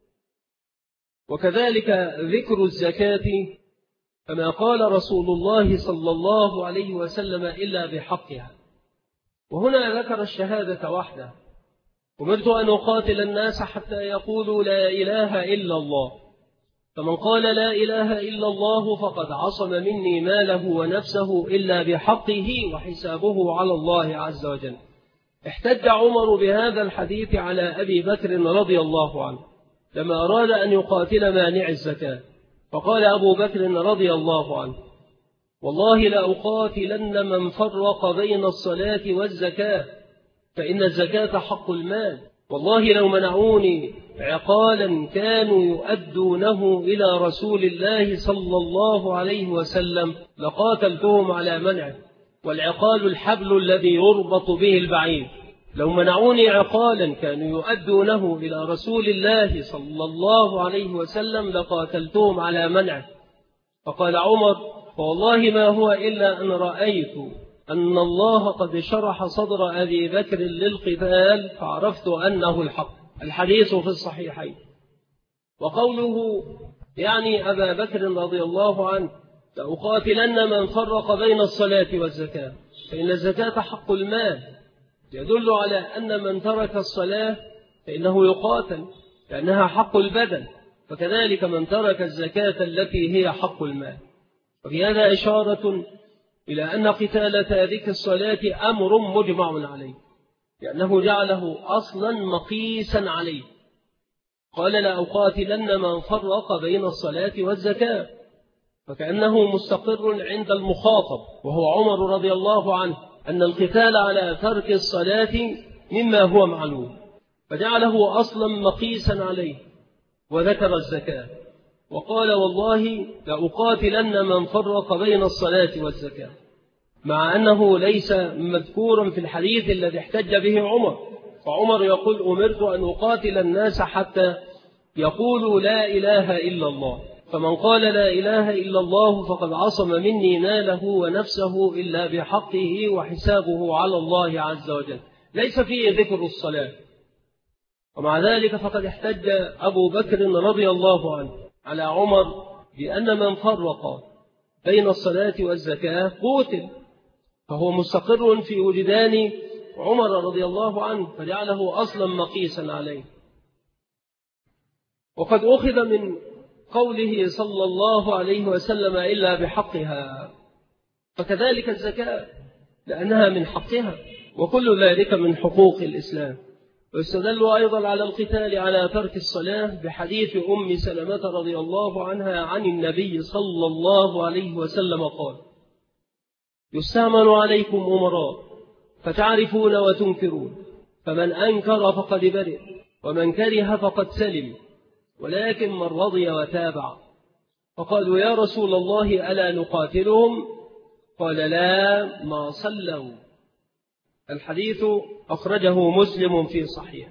وكذلك ذكر الزكاة، كما قال رسول الله صلى الله عليه وسلم إلا بحقها. وهنا ذكر الشهادة وحده: أمرت أن أقاتل الناس حتى يقولوا لا إله إلا الله، فمن قال لا إله إلا الله فقد عصم مني ماله ونفسه إلا بحقه وحسابه على الله عز وجل. احتج عمر بهذا الحديث على أبي بكر رضي الله عنه لما أراد أن يقاتل مانع الزكاة، فقال أبو بكر رضي الله عنه: والله لأقاتلن من فرق بين الصلاة والزكاة، فإن الزكاة حق المال، والله لو منعوني عقالا كانوا يؤدونه إلى رسول الله صلى الله عليه وسلم لقاتلتهم على منعه، والعقال الحبل الذي يربط به البعير، لو منعوني عقالا كانوا يؤدونه إلى رسول الله صلى الله عليه وسلم لقاتلتهم على منعه. فقال عمر: فوالله ما هو إلا أن رأيت أن الله قد شرح صدر أبي بكر للقتال فعرفت أنه الحق. الحديث في الصحيحين. وقوله يعني أبا بكر رضي الله عنه: لأقاتلن من فرق بين الصلاة والزكاة، فإن الزكاة حق المال، يدل على أن من ترك الصلاة فإنه يقاتل لأنها حق البدن، فكذلك من ترك الزكاة التي هي حق المال. وفي هذا إشارة إلى أن قتال تارك الصلاة أمر مجمع عليه، لأنه جعله أصلا مقيسا عليه. قال: لأقاتلن من فرق بين الصلاة والزكاة، فكأنه مستقر عند المخاطب وهو عمر رضي الله عنه أن القتال على ترك الصلاة مما هو معلوم، فجعله أصلا مقيسا عليه وذكر الزكاة وقال: والله لأقاتلن من فرق بين الصلاة والزكاة، مع أنه ليس مذكورا في الحديث الذي احتج به عمر. فعمر يقول: أمرت أن أقاتل الناس حتى يقولوا لا إله إلا الله، فمن قال لا إله إلا الله فقد عصم مني ماله ونفسه إلا بحقه وحسابه على الله عز وجل. ليس فيه ذكر الصلاة. ومع ذلك فقد احتج أبو بكر رضي الله عنه على عمر بأن من فرق بين الصلاة والزكاة قتل، فهو مستقر في وجدان عمر رضي الله عنه، فجعله أصلا مقيسا عليه. وقد أخذ من قوله صلى الله عليه وسلم إلا بحقها، فكذلك الزكاة لأنها من حقها، وكل ذلك من حقوق الإسلام. ويستدل أيضا على القتال على ترك الصلاة بحديث أم سلمة رضي الله عنها عن النبي صلى الله عليه وسلم قال: يستعمل عليكم أمراء فتعرفون وتنكرون، فمن أنكر فقد برئ، ومن كره فقد سلم، ولكن من رضي وتابع. فقالوا: يا رسول الله ألا نقاتلهم؟ قال: لا، ما صلوا. الحديث أخرجه مسلم في صحيح.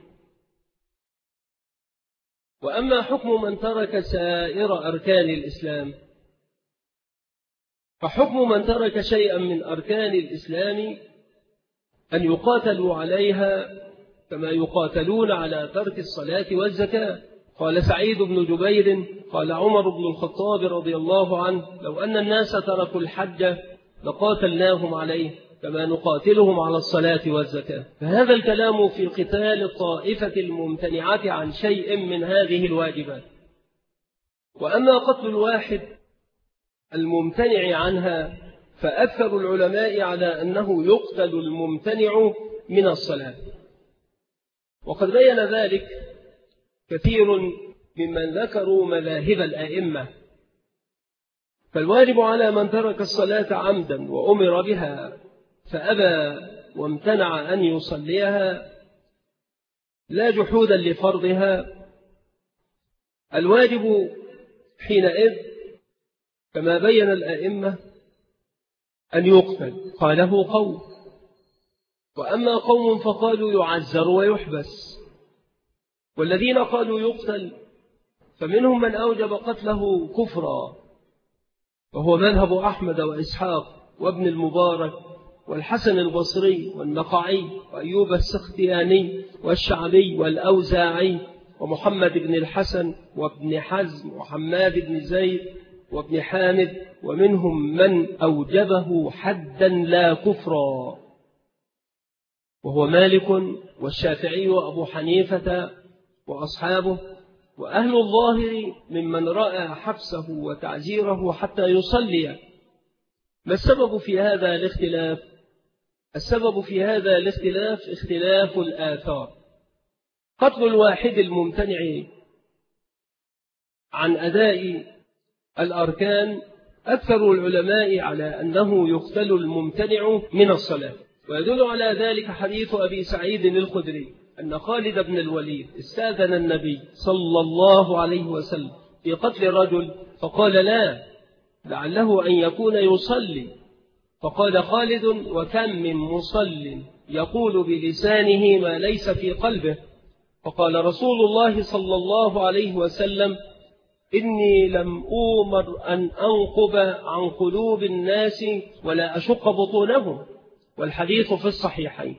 وأما حكم من ترك سائر أركان الإسلام، فحكم من ترك شيئا من أركان الإسلام أن يقاتلوا عليها كما يقاتلون على ترك الصلاة والزكاة. قال سعيد بن جبير: قال عمر بن الخطاب رضي الله عنه: لو أن الناس تركوا الحج لقاتلناهم عليه كما نقاتلهم على الصلاة والزكاة. فهذا الكلام في قتال الطائفة الممتنعة عن شيء من هذه الواجبات. وأما قتل الواحد الممتنع عنها فأكثر العلماء على أنه يقتل الممتنع من الصلاة، وقد بين ذلك كثير ممن ذكروا مذاهب الأئمة. فالواجب على من ترك الصلاة عمدا وأمر بها فأبى وامتنع أن يصليها لا جحودا لفرضها، الواجب حينئذ كما بين الأئمة أن يقتل. قاله قوم، وأما قوم فقالوا يعزر ويحبس. والذين قالوا يقتل فمنهم من أوجب قتله كفرا، وهو مذهب أحمد وإسحاق وابن المبارك والحسن البصري والنقعي وأيوب السختياني والشعبي والأوزاعي ومحمد بن الحسن وابن حزم وحماد بن زيد وابن حامد، ومنهم من أوجبه حدا لا كفرا، وهو مالك والشافعي وأبو حنيفة وأصحابه، وأهل الظاهر ممن رأى حبسه وتعزيره حتى يصلي. ما السبب في هذا الاختلاف؟ السبب في هذا الاختلاف اختلاف الآثار. قتل الواحد الممتنع عن أداء الأركان أكثر العلماء على أنه يقتل الممتنع من الصلاة، ويدل على ذلك حديث أبي سعيد الخدري أن خالد بن الوليد استأذن النبي صلى الله عليه وسلم في قتل رجل فقال: لا، لعله أن يكون يصلي. فقال خالد: وكم من مصل يقول بلسانه ما ليس في قلبه. فقال رسول الله صلى الله عليه وسلم: إني لم أؤمر أن أنقب عن قلوب الناس ولا أشق بطونهم. والحديث في الصحيحين.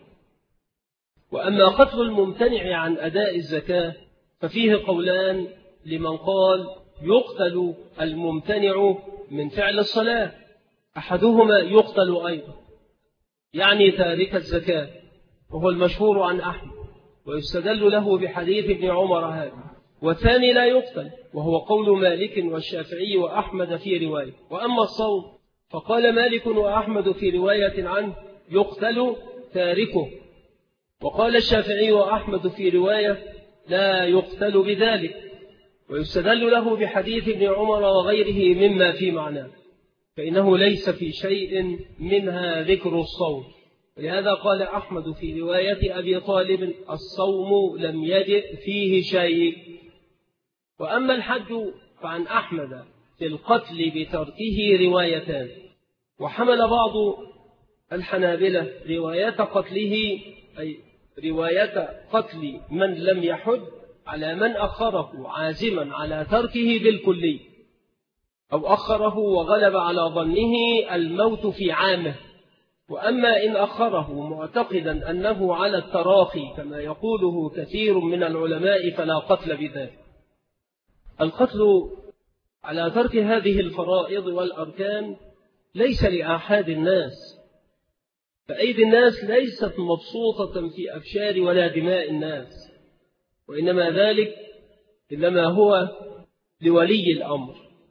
وأما قتل الممتنع عن أداء الزكاة ففيه قولان لمن قال يقتل الممتنع من فعل الصلاة، أحدهما يقتل أيضا يعني تارك الزكاة، وهو المشهور عن أحمد ويستدل له بحديث ابن عمر هذا، والثاني لا يقتل وهو قول مالك والشافعي وأحمد في رواية. وأما الصوم فقال مالك وأحمد في رواية عنه يقتل تاركه، وقال الشافعي وأحمد في رواية لا يقتل بذلك، ويستدل له بحديث ابن عمر وغيره مما في معناه، فإنه ليس في شيء منها ذكر الصوم. ولهذا قال أحمد في رواية أبي طالب الصوم لم يجئ فيه شيء. وأما الحج فعن أحمد في القتل بتركه روايتان، وحمل بعض الحنابلة رواية قتله أي رواية قتل من لم يحج على من أخره عازما على تركه بالكلي، أو أخره وغلب على ظنه الموت في عامه. وأما إن أخره معتقدا أنه على التراخي كما يقوله كثير من العلماء فلا قتل بذلك. القتل على ترك هذه الفرائض والأركان ليس لآحاد الناس، فأيدي الناس ليست مبسوطة في أفشار ولا دماء الناس، وإنما ذلك إنما هو لولي الأمر،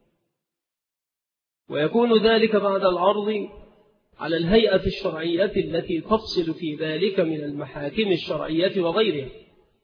ويكون ذلك بعد العرض على الهيئة الشرعية التي تفصل في ذلك من المحاكم الشرعية وغيرها.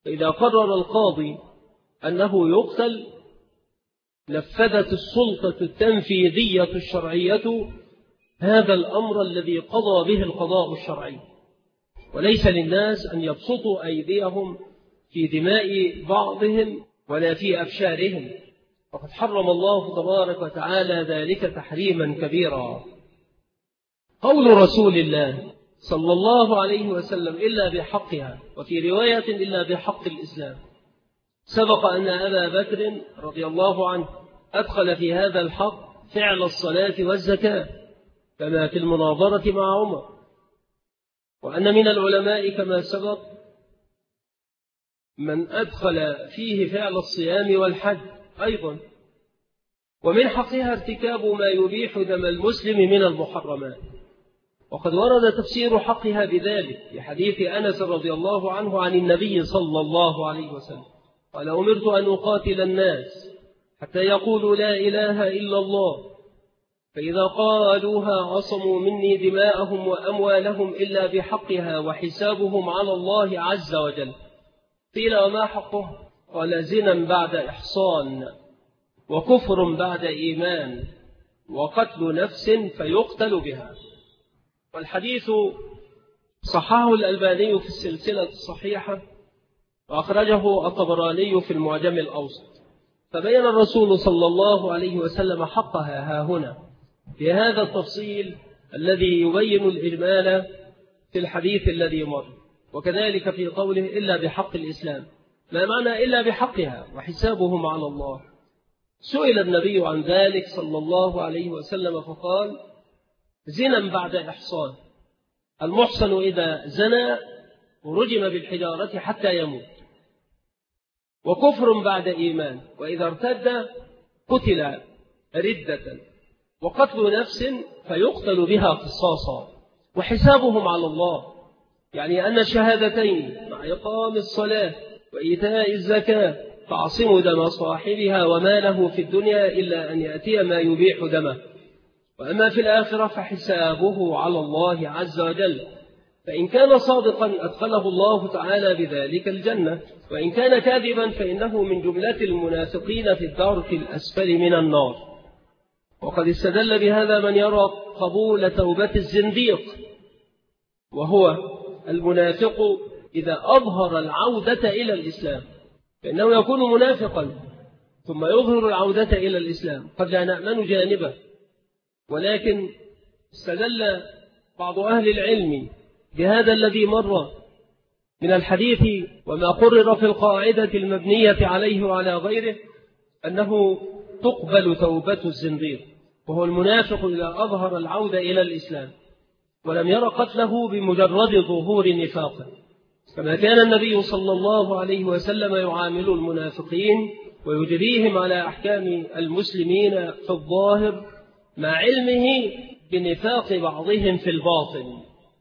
فإذا قرر القاضي أنه يقتل نفذت السلطة التنفيذية الشرعية هذا الأمر الذي قضى به القضاء الشرعي، وليس للناس أن يبسطوا أيديهم في دماء بعضهم ولا في أبشارهم، وقد حرم الله تبارك وتعالى ذلك تحريما كبيرا. قول رسول الله صلى الله عليه وسلم إلا بحقها، وفي رواية إلا بحق الإسلام. سبق أن أبا بكر رضي الله عنه أدخل في هذا الحق فعل الصلاة والزكاة كما في المناظرة مع عمر، وأن من العلماء كما سبق من أدخل فيه فعل الصيام والحج أيضا. ومن حقها ارتكاب ما يبيح دم المسلم من المحرمات، وقد ورد تفسير حقها بذلك في حديث أنس رضي الله عنه عن النبي صلى الله عليه وسلم قال: أمرت أن أقاتل الناس حتى يقولوا لا إله إلا الله، فإذا قالوها عصموا مني دماءهم وأموالهم إلا بحقها وحسابهم على الله عز وجل. قيل: وما حقه؟ قال: زنا بعد إحصان، وكفر بعد إيمان، وقتل نفس فيقتل بها. والحديث صححه الألباني في السلسلة الصحيحة، وأخرجه الطبراني في المعجم الأوسط. فبين الرسول صلى الله عليه وسلم حقها ها هنا في هذا التفصيل الذي يبين الإجمال في الحديث الذي مر، وكذلك في قوله إلا بحق الإسلام. ما معنى إلا بحقها وحسابهم على الله؟ سئل النبي عن ذلك صلى الله عليه وسلم فقال: زنا بعد إحصان، المحصن إذا زنى رجم بالحجارة حتى يموت، وكفر بعد إيمان، وإذا ارتد قتل ردة، وقتل نفس فيقتل بها قصاصا، وحسابهم على الله، يعني أن الشهادتين مع إقام الصلاة وإيتاء الزكاة تعصم دم صاحبها وماله في الدنيا إلا أن يأتي ما يبيح دمه، وأما في الآخرة فحسابه على الله عز وجل، فإن كان صادقا أدخله الله تعالى بذلك الجنة، وإن كان كاذبا فإنه من جملة المنافقين في الدرك الأسفل من النار. وقد استدل بهذا من يرى قبول توبة الزنديق، وهو المنافق إذا أظهر العودة إلى الإسلام، فإنه يكون منافقا ثم يظهر العودة إلى الإسلام، قد لا نأمن جانبه. ولكن استدل بعض أهل العلم بهذا الذي مر من الحديث وما قرر في القاعدة المبنية عليه وعلى غيره، أنه تقبل توبة الزنديق، وهو المنافق إذا أظهر العودة إلى الإسلام ولم ير قتله بمجرد ظهور نفاقه، كما كان النبي صلى الله عليه وسلم يعامل المنافقين ويجريهم على أحكام المسلمين في الظاهر مع علمه بنفاق بعضهم في الباطن.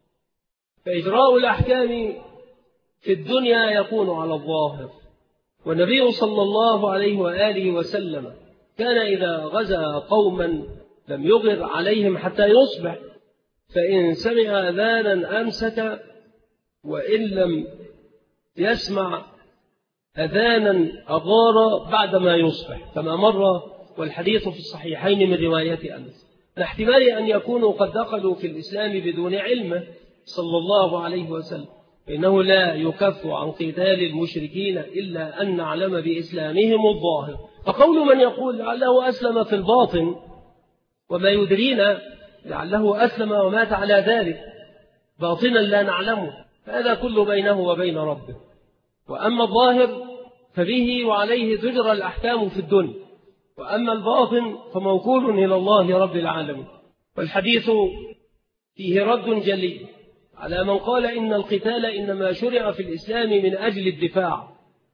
فإجراء الأحكام في الدنيا يكون على الظاهر، والنبي صلى الله عليه وآله وسلم كان إذا غزا قوما لم يغر عليهم حتى يصبح، فإن سمع أذانا أمسك، وإن لم يسمع أذانا أغار بعدما يصبح، كما مر والحديث في الصحيحين من رواية أنس. لاحتمال أن يكونوا قد دخلوا في الإسلام بدون علمه صلى الله عليه وسلم، فإنه لا يكف عن قتال المشركين إلا أن نعلم بإسلامهم الظاهر. فقول من يقول لعله أسلم في الباطن وما يدرينا لعله أسلم ومات على ذلك باطنا لا نعلمه، هذا كله بينه وبين ربه. وأما الظاهر فبه وعليه تجرى الأحكام في الدنيا، وأما الباطن فموكول إلى الله رب العالمين. والحديث فيه رد جلي على من قال إن القتال إنما شرع في الإسلام من أجل الدفاع،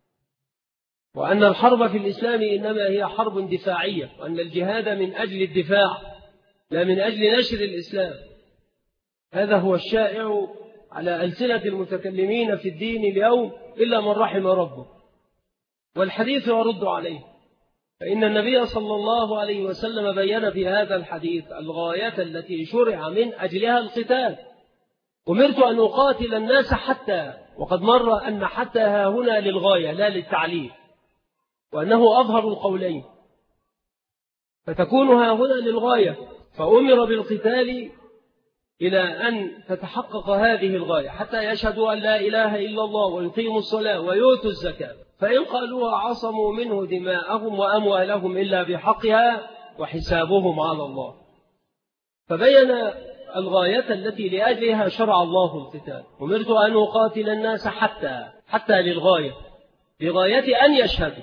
وأن الحرب في الإسلام إنما هي حرب دفاعية، وأن الجهاد من أجل الدفاع لا من أجل نشر الإسلام. هذا هو الشائع على ألسنة المتكلمين في الدين اليوم إلا من رحم ربه، والحديث يرد عليه. فإن النبي صلى الله عليه وسلم بيّن في هذا الحديث الغاية التي شرع من أجلها القتال، أمرت أن أقاتل الناس حتى، وقد مر أن حتى ها هنا للغاية لا للتعليل، وأنه أظهر القولين، فتكون ها هنا للغاية، فأمر بالقتال إلى أن تتحقق هذه الغاية حتى يشهدوا أن لا إله إلا الله ويقيموا الصلاة ويؤتوا الزكاة، فإن قالوها عصموا منه دماءهم وأموالهم إلا بحقها وحسابهم على الله. فبين الغاية التي لأجلها شرع الله القتال. أمرت أن أقاتل الناس حتى للغاية، لغاية أن يشهدوا.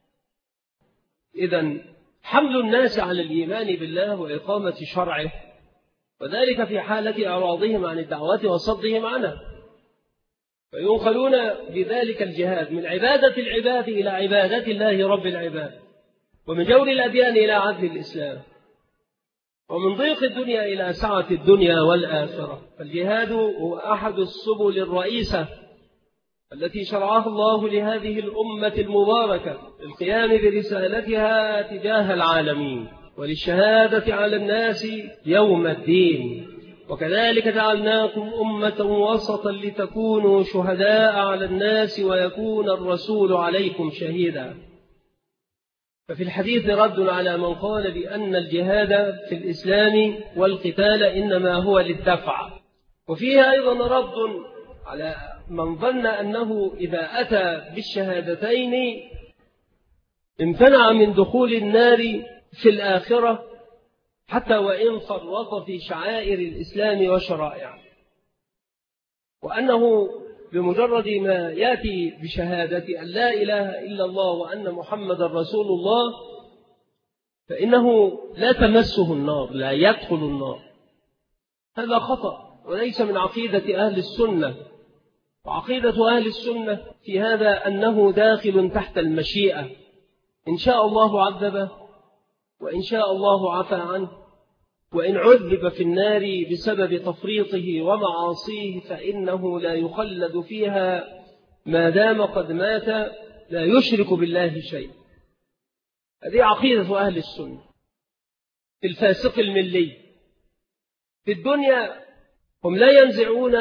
إذن حمل الناس على الإيمان بالله وإقامة شرعه، وذلك في حالة أعراضهم عن الدعوات وصدهم عنها، فينقلون بذلك الجهاد من عبادة العباد إلى عبادة الله رب العباد، ومن جور الأديان إلى عدل الإسلام، ومن ضيق الدنيا إلى سعة الدنيا والآخرة. فالجهاد هو أحد السبل الرئيسة التي شرعها الله لهذه الأمة المباركة للقيام برسالتها تجاه العالمين وللشهادة على الناس يوم الدين. وكذلك جعلناكم أمة وسطا لتكونوا شهداء على الناس ويكون الرسول عليكم شهيدا. ففي الحديث رد على من قال بأن الجهاد في الإسلام والقتال إنما هو للدفع، وفيها أيضا رد على من ظن أنه إذا أتى بالشهادتين امتنع من دخول النار في الآخرة حتى وإن فرط في شعائر الإسلام وشرائعه، وأنه بمجرد ما يأتي بشهادة أن لا إله إلا الله وأن محمد رسول الله فإنه لا تمسه النار، لا يدخل النار. هذا خطأ وليس من عقيدة أهل السنة. وعقيدة أهل السنة في هذا أنه داخل تحت المشيئة، إن شاء الله عذبه وإن شاء الله عفى عنه، وإن عذب في النار بسبب تفريطه ومعاصيه فإنه لا يخلد فيها ما دام قد مات لا يشرك بالله شيء. هذه عقيدة أهل السنة. في الفاسق الملي في الدنيا هم لا ينزعون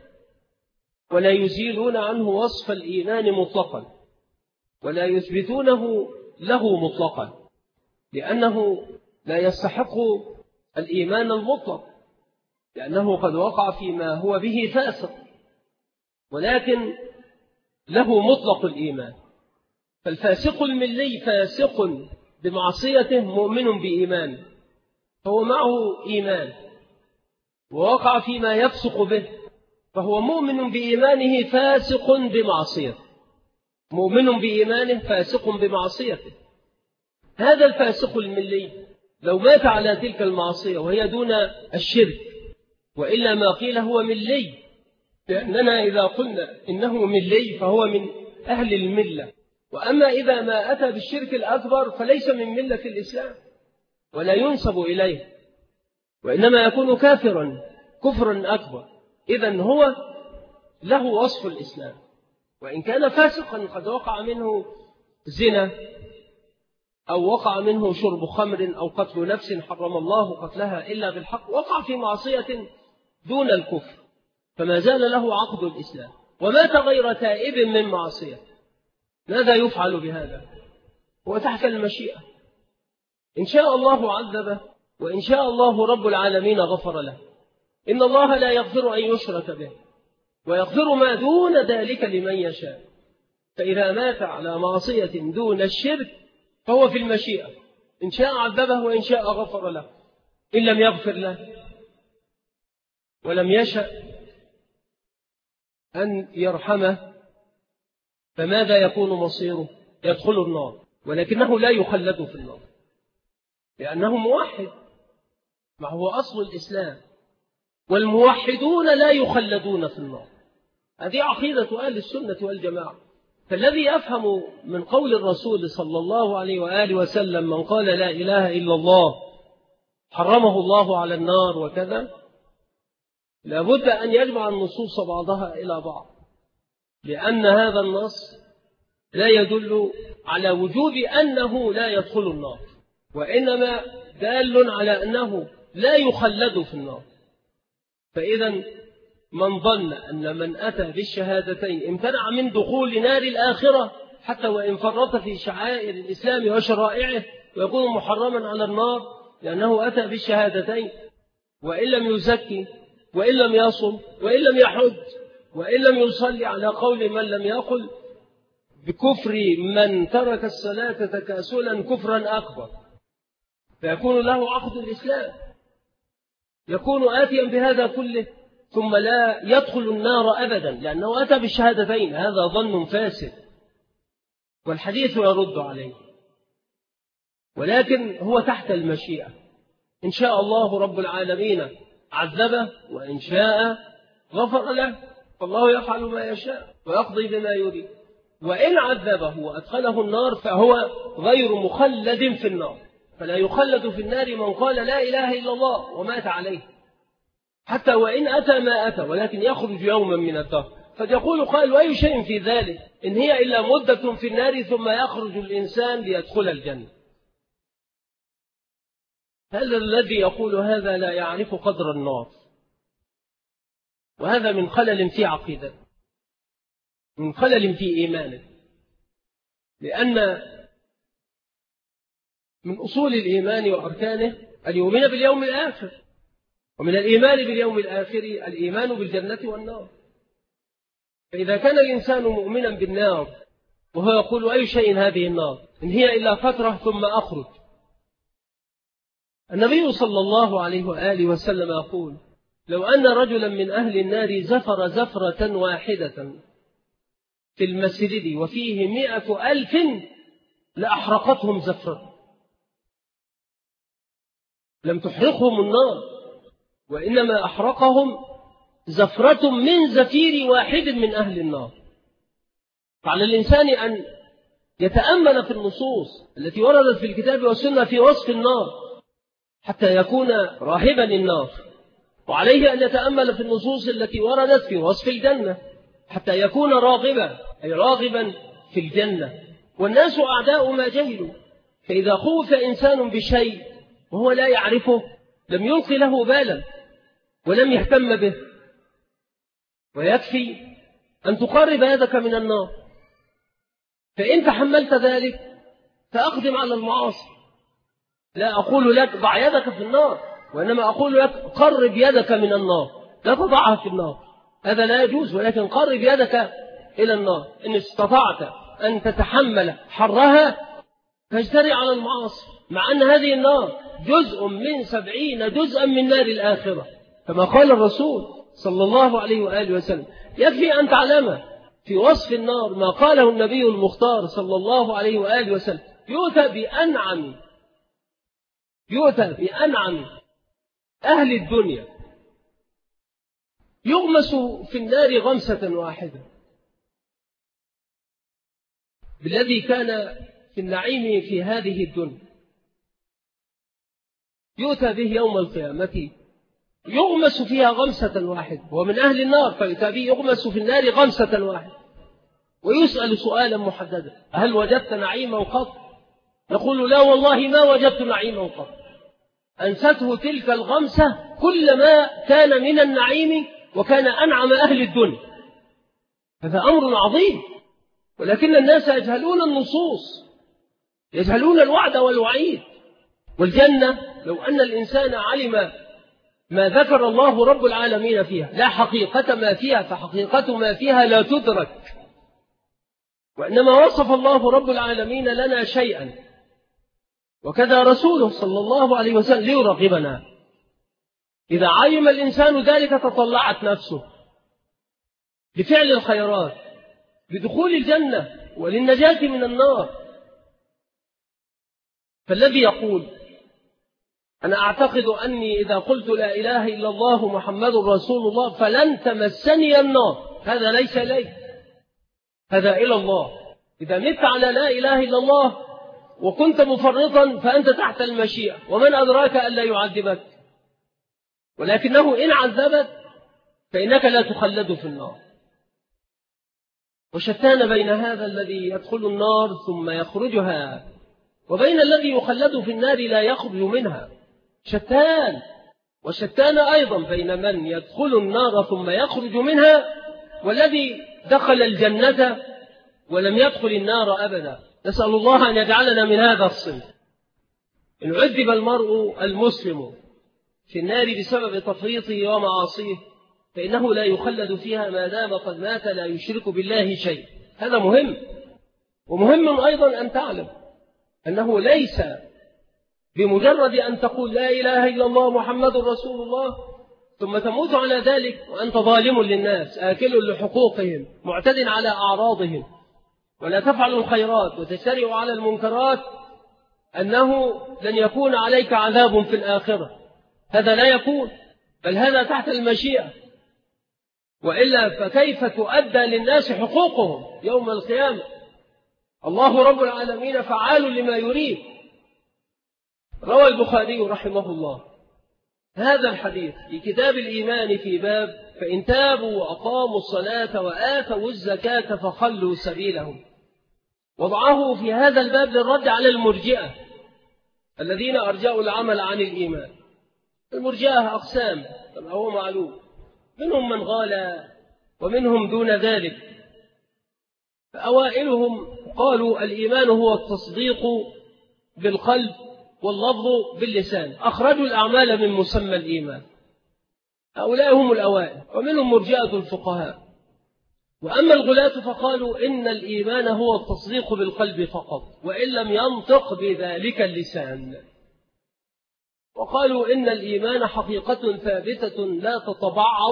ولا يزيلون عنه وصف الإيمان مطلقا ولا يثبتونه له مطلقا، لأنه لا يستحق الإيمان المطلق، لأنه قد وقع فيما هو به فاسق، ولكن له مطلق الإيمان. فالفاسق الملي فاسق بمعصيته مؤمن بإيمان، فهو معه إيمان، ووقع فيما يفسق به فهو مؤمن بإيمانه فاسق بمعصيته، مؤمن بإيمانه فاسق بمعصيته. هذا الفاسق الملي لو مات على تلك المعصية وهي دون الشرك، وإلا ما قيل هو ملي، لأننا إذا قلنا إنه ملي فهو من أهل الملة. وأما إذا ما أتى بالشرك الأكبر فليس من ملة الإسلام ولا ينسب إليه، وإنما يكون كافرا كفرا أكبر. إذن هو له وصف الإسلام، وإن كان فاسقا قد وقع منه زنا أو وقع منه شرب خمر أو قتل نفس حرم الله قتلها إلا بالحق، وقع في معصية دون الكفر، فما زال له عقد الإسلام ومات غير تائب من معصية. ماذا يفعل بهذا؟ هو تحت المشيئة، إن شاء الله عذبه وإن شاء الله رب العالمين غفر له. إن الله لا يغفر أن يشرك به ويغفر ما دون ذلك لمن يشاء. فإذا مات على معصية دون الشرك فهو في المشيئة، إن شاء عذبه وإن شاء غفر له. إن لم يغفر له ولم يشأ أن يرحمه فماذا يكون مصيره؟ يدخل النار، ولكنه لا يخلد في النار لأنه موحد، ما هو أصل الإسلام، والموحدون لا يخلدون في النار. هذه عقيدة أهل السنة والجماعة. فالذي يفهم من قول الرسول صلى الله عليه وآله وسلم من قال لا إله إلا الله حرمه الله على النار وكذا، لابد أن يجمع النصوص بعضها إلى بعض، لأن هذا النص لا يدل على وجوب أنه لا يدخل النار، وإنما دال على أنه لا يخلد في النار. فإذا من ظن أن من أتى بالشهادتين امتنع من دخول نار الآخرة حتى وإن فرط في شعائر الإسلام وشرائعه ويكون محرما على النار لأنه أتى بالشهادتين، وإن لم يزكي وإن لم يصم وإن لم يحج وإن لم يصلي على قول من لم يقل بكفر من ترك الصلاة تكاسلا كفرا أكبر، فيكون له عقد الإسلام، يكون آتيا بهذا كله ثم لا يدخل النار أبدا لأنه أتى بالشهادتين. هذا ظن فاسد والحديث يرد عليه، ولكن هو تحت المشيئة. إن شاء الله رب العالمين عذبه وإن شاء غفر له، فالله يفعل ما يشاء ويقضي بما يريد. وإن عذبه وأدخله النار فهو غير مخلد في النار، فلا يخلد في النار من قال لا إله إلا الله ومات عليه، حتى وإن أتى ما أتى، ولكن يخرج يوما من الدهر. قد يقول قائل وأي شيء في ذلك إن هي إلا مدة في النار ثم يخرج الإنسان ليدخل الجنة. هذا الذي يقول هذا لا يعرف قدر النار، وهذا من خلل في عقيدته، من خلل في إيمانه، لأن من أصول الإيمان وأركانه أن يؤمن باليوم الآخر، ومن الإيمان باليوم الآخر الإيمان بالجنة والنار. فإذا كان الإنسان مؤمنا بالنار وهو يقول أي شيء هذه النار إن هي إلا فترة ثم أخرج. النبي صلى الله عليه وآله وسلم يقول لو أن رجلا من أهل النار زفر زفرة واحدة في المسجد وفيه 100,000 لأحرقتهم زفرة، لم تحرقهم النار وإنما أحرقهم زفرة من زفير واحد من أهل النار. فعلى الإنسان أن يتأمل في النصوص التي وردت في الكتاب والسنة في وصف النار حتى يكون راهبا للنار، وعليه أن يتأمل في النصوص التي وردت في وصف الجنة حتى يكون راغبا، أي راغبا في الجنة. والناس أعداء ما جهلوا، فإذا خوف إنسان بشيء وهو لا يعرفه لم يلق له بالا ولم يهتم به. ويكفي أن تقرب يدك من النار، فإن تحملت ذلك فأقدم على المعاصي. لا أقول لك ضع يدك في النار، وإنما أقول لك قرب يدك من النار، لا تضعها في النار، هذا لا يجوز، ولكن قرب يدك إلى النار. إن استطعت أن تتحمل حرها فاجتري على المعاصي، مع أن هذه النار جزء من 70 جزءا من نار الآخرة كما قال الرسول صلى الله عليه وآله وسلم. يكفي أن تعلم في وصف النار ما قاله النبي المختار صلى الله عليه وآله وسلم يؤتى بأنعم أهل الدنيا يغمس في النار غمسة واحدة بالذي كان في النعيم في هذه الدنيا، يؤتى به يوم القيامة يغمس فيها غمسة واحدة، ومن أهل النار فيؤتى به يغمس في النار غمسة واحدة ويسأل سؤالا محددا هل وجدت نعيما قط؟ يقول لا والله ما وجدت نعيما قط. أنسته تلك الغمسة كل ما كان من النعيم وكان أنعم أهل الدنيا. هذا أمر عظيم، ولكن الناس يجهلون النصوص، يجهلون الوعد والوعيد. والجنة لو أن الإنسان علم ما ذكر الله رب العالمين فيها لا حقيقة ما فيها، فحقيقة ما فيها لا تدرك، وإنما وصف الله رب العالمين لنا شيئا وكذا رسوله صلى الله عليه وسلم ليرغبنا. إذا علم الإنسان ذلك تطلعت نفسه بفعل الخيرات بدخول الجنة وللنجاة من النار. فالذي يقول أنا أعتقد أني إذا قلت لا إله إلا الله محمد رسول الله فلن تمسني النار، هذا ليس إليه، هذا إلى الله. إذا مت على لا إله إلا الله وكنت مفرطا فأنت تحت المشيئة، ومن أدراك أن لا يعذبك، ولكنه إن عذبك فإنك لا تخلد في النار. وشتان بين هذا الذي يدخل النار ثم يخرجها وبين الذي يخلد في النار لا يخرج منها، شتان. وشتان أيضا بين من يدخل النار ثم يخرج منها والذي دخل الجنة ولم يدخل النار أبدا. نسأل الله أن يجعلنا من هذا الصنف. إن عذب المرء المسلم في النار بسبب تفريطه ومعاصيه فإنه لا يخلد فيها ما دام قد مات لا يشرك بالله شيء. هذا مهم. ومهم أيضا أن تعلم أنه ليس بمجرد أن تقول لا إله إلا الله محمد رسول الله ثم تموت على ذلك وأنت ظالم للناس آكل لحقوقهم معتد على أعراضهم ولا تفعل الخيرات وتشترع على المنكرات أنه لن يكون عليك عذاب في الآخرة. هذا لا يكون، بل هذا تحت المشيئة، وإلا فكيف تؤدى للناس حقوقهم يوم القيامة؟ الله رب العالمين فعال لما يريد. روى البخاري رحمه الله هذا الحديث في كتاب الإيمان في باب فإن تابوا وأقاموا الصلاة وآتوا الزكاة فخلوا سبيلهم. وضعه في هذا الباب للرد على المرجئة الذين أرجأوا العمل عن الإيمان. المرجئة أقسام كما هو معلوم، منهم من غال ومنهم دون ذلك. فأوائلهم قالوا الإيمان هو التصديق بالقلب واللفظ باللسان، أخرجوا الأعمال من مسمى الإيمان. هؤلاء هم الأوائل، ومنهم مرجئة الفقهاء. وأما الغلاة فقالوا إن الإيمان هو التصديق بالقلب فقط وإن لم ينطق بذلك اللسان. وقالوا إن الإيمان حقيقة ثابتة لا تتبعض.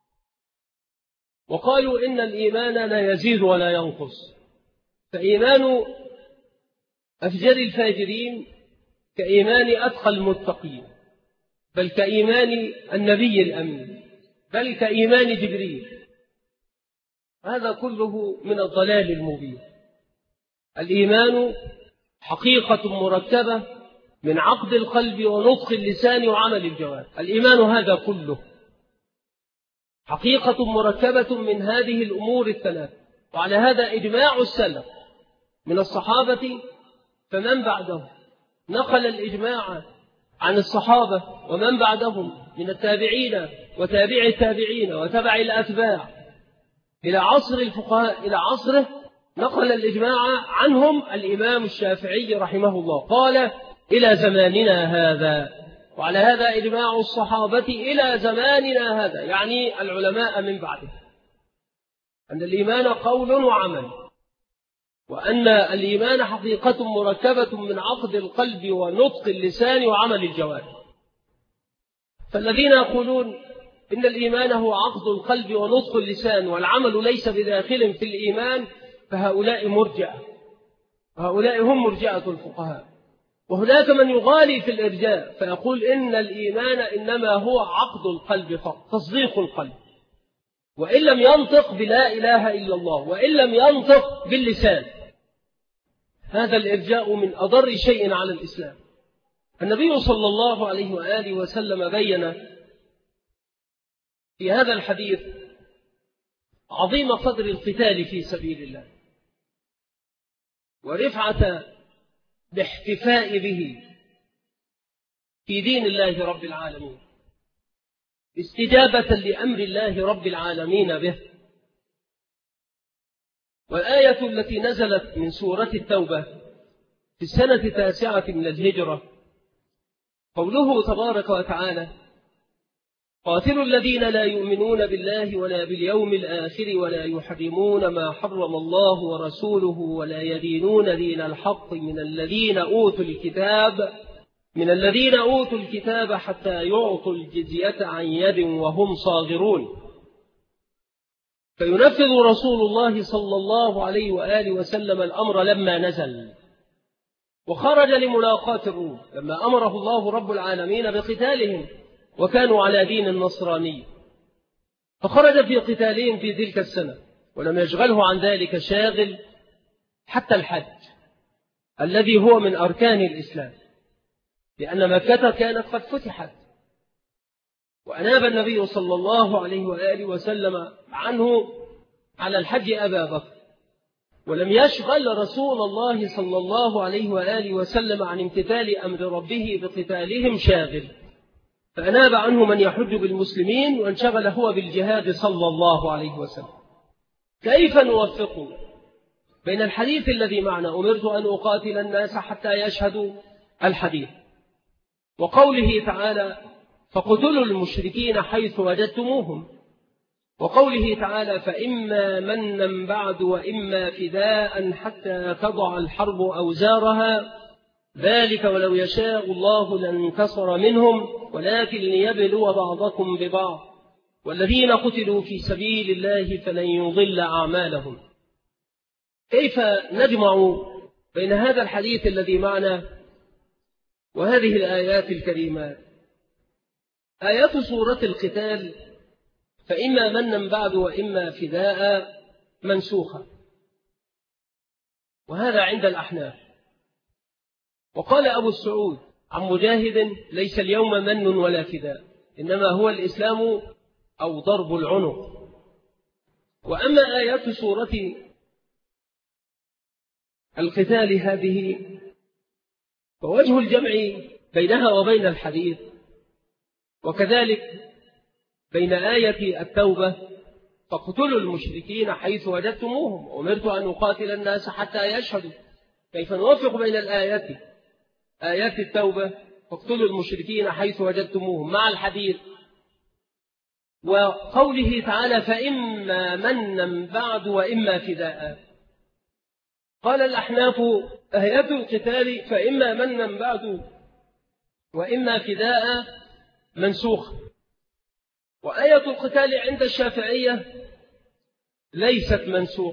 وقالوا إن الإيمان لا يزيد ولا ينقص، فإيمان أفجر الفاجرين كإيمان أتقى المتقين، بل كإيمان النبي الأمين، بل كإيمان جبريل. هذا كله من الضلال المبين. الإيمان حقيقة مركبة من عقد القلب ونطق اللسان وعمل الجوارح. الإيمان هذا كله حقيقة مركبة من هذه الأمور الثلاث. وعلى هذا إجماع السلف من الصحابة فمن بعدهم نقل الإجماع عن الصحابة ومن بعدهم من التابعين وتابع التابعين وتبع الأتباع إلى عصر الفقهاء إلى عصره. نقل الإجماع عنهم الإمام الشافعي رحمه الله قال إلى زماننا هذا. وعلى هذا إجماع الصحابة إلى زماننا هذا، يعني العلماء من بعده، أن الإيمان قول وعمل، وأن الإيمان حقيقة مركبة من عقد القلب ونطق اللسان وعمل الجوارح. فالذين يقولون إن الإيمان هو عقد القلب ونطق اللسان والعمل ليس بداخل في الإيمان فهؤلاء مرجئة، وهؤلاء هم مرجئة الفقهاء. وهناك من يغالي في الإرجاء فيقول إن الإيمان إنما هو عقد القلب فقط، تصديق القلب، وإن لم ينطق بلا إله إلا الله وإن لم ينطق باللسان. هذا الإرجاء من أضر شيء على الإسلام. النبي صلى الله عليه وآله وسلم بين في هذا الحديث عظيم قدر القتال في سبيل الله ورفعة باحتفاء به في دين الله رب العالمين، استجابة لأمر الله رب العالمين به. والآية التي نزلت من سورة التوبة في السنة 9 من الهجرة قوله تبارك وتعالى قاتلوا الذين لا يؤمنون بالله ولا باليوم الآخر ولا يحرمون ما حرم الله ورسوله ولا يدينون دين الحق من الذين أوتوا الكتاب حتى يعطوا الجزية عن يد وهم صاغرون. فينفذ رسول الله صلى الله عليه وآله وسلم الأمر لما نزل وخرج لملاقاة الروم لما أمره الله رب العالمين بقتالهم وكانوا على دين النصراني، فخرج في قتالهم في تلك السنة ولم يشغله عن ذلك شاغل حتى الحج الذي هو من أركان الإسلام، لأن مكة كانت قد فتحت. وأناب النبي صلى الله عليه وآله وسلم عنه على الحج أبا بكر، ولم يشغل رسول الله صلى الله عليه وآله وسلم عن امتثال أمر ربه بقتالهم شاغل، فأناب عنه من يحج بالمسلمين وانشغل هو بالجهاد صلى الله عليه وسلم. كيف نوفق بين الحديث الذي معنا أمرت أن أقاتل الناس حتى يشهدوا الحديث، وقوله تعالى فاقتلوا المشركين حيث وجدتموهم، وقوله تعالى فإما منا بعد وإما فداء حتى تضع الحرب أوزارها ذلك ولو يشاء الله لانتصر منهم ولكن ليبلو بعضكم ببعض والذين قتلوا في سبيل الله فلن يضل أعمالهم. كيف نجمع بين هذا الحديث الذي معنا وهذه الآيات الكريمات؟ آيات سورة القتال فإما منا بعد وإما فداء منسوخة، وهذا عند الأحناف. وقال أبو السعود عن مجاهد ليس اليوم من ولا فداء إنما هو الإسلام أو ضرب العنق. وأما آيات سورة القتال هذه فوجه الجمع بينها وبين الحديث وكذلك بين آية التوبة فاقتلوا المشركين حيث وجدتموهم أمرت أن أقاتل الناس حتى يشهدوا. كيف نوفق بين الآيات آيات التوبة فاقتلوا المشركين حيث وجدتموهم مع الحديث وقوله تعالى فإما منا بعد وإما فداء؟ قال الأحناف آيات القتال فإما منا بعد وإما فداء منسوخ، وآية القتال عند الشافعية ليست منسوخ،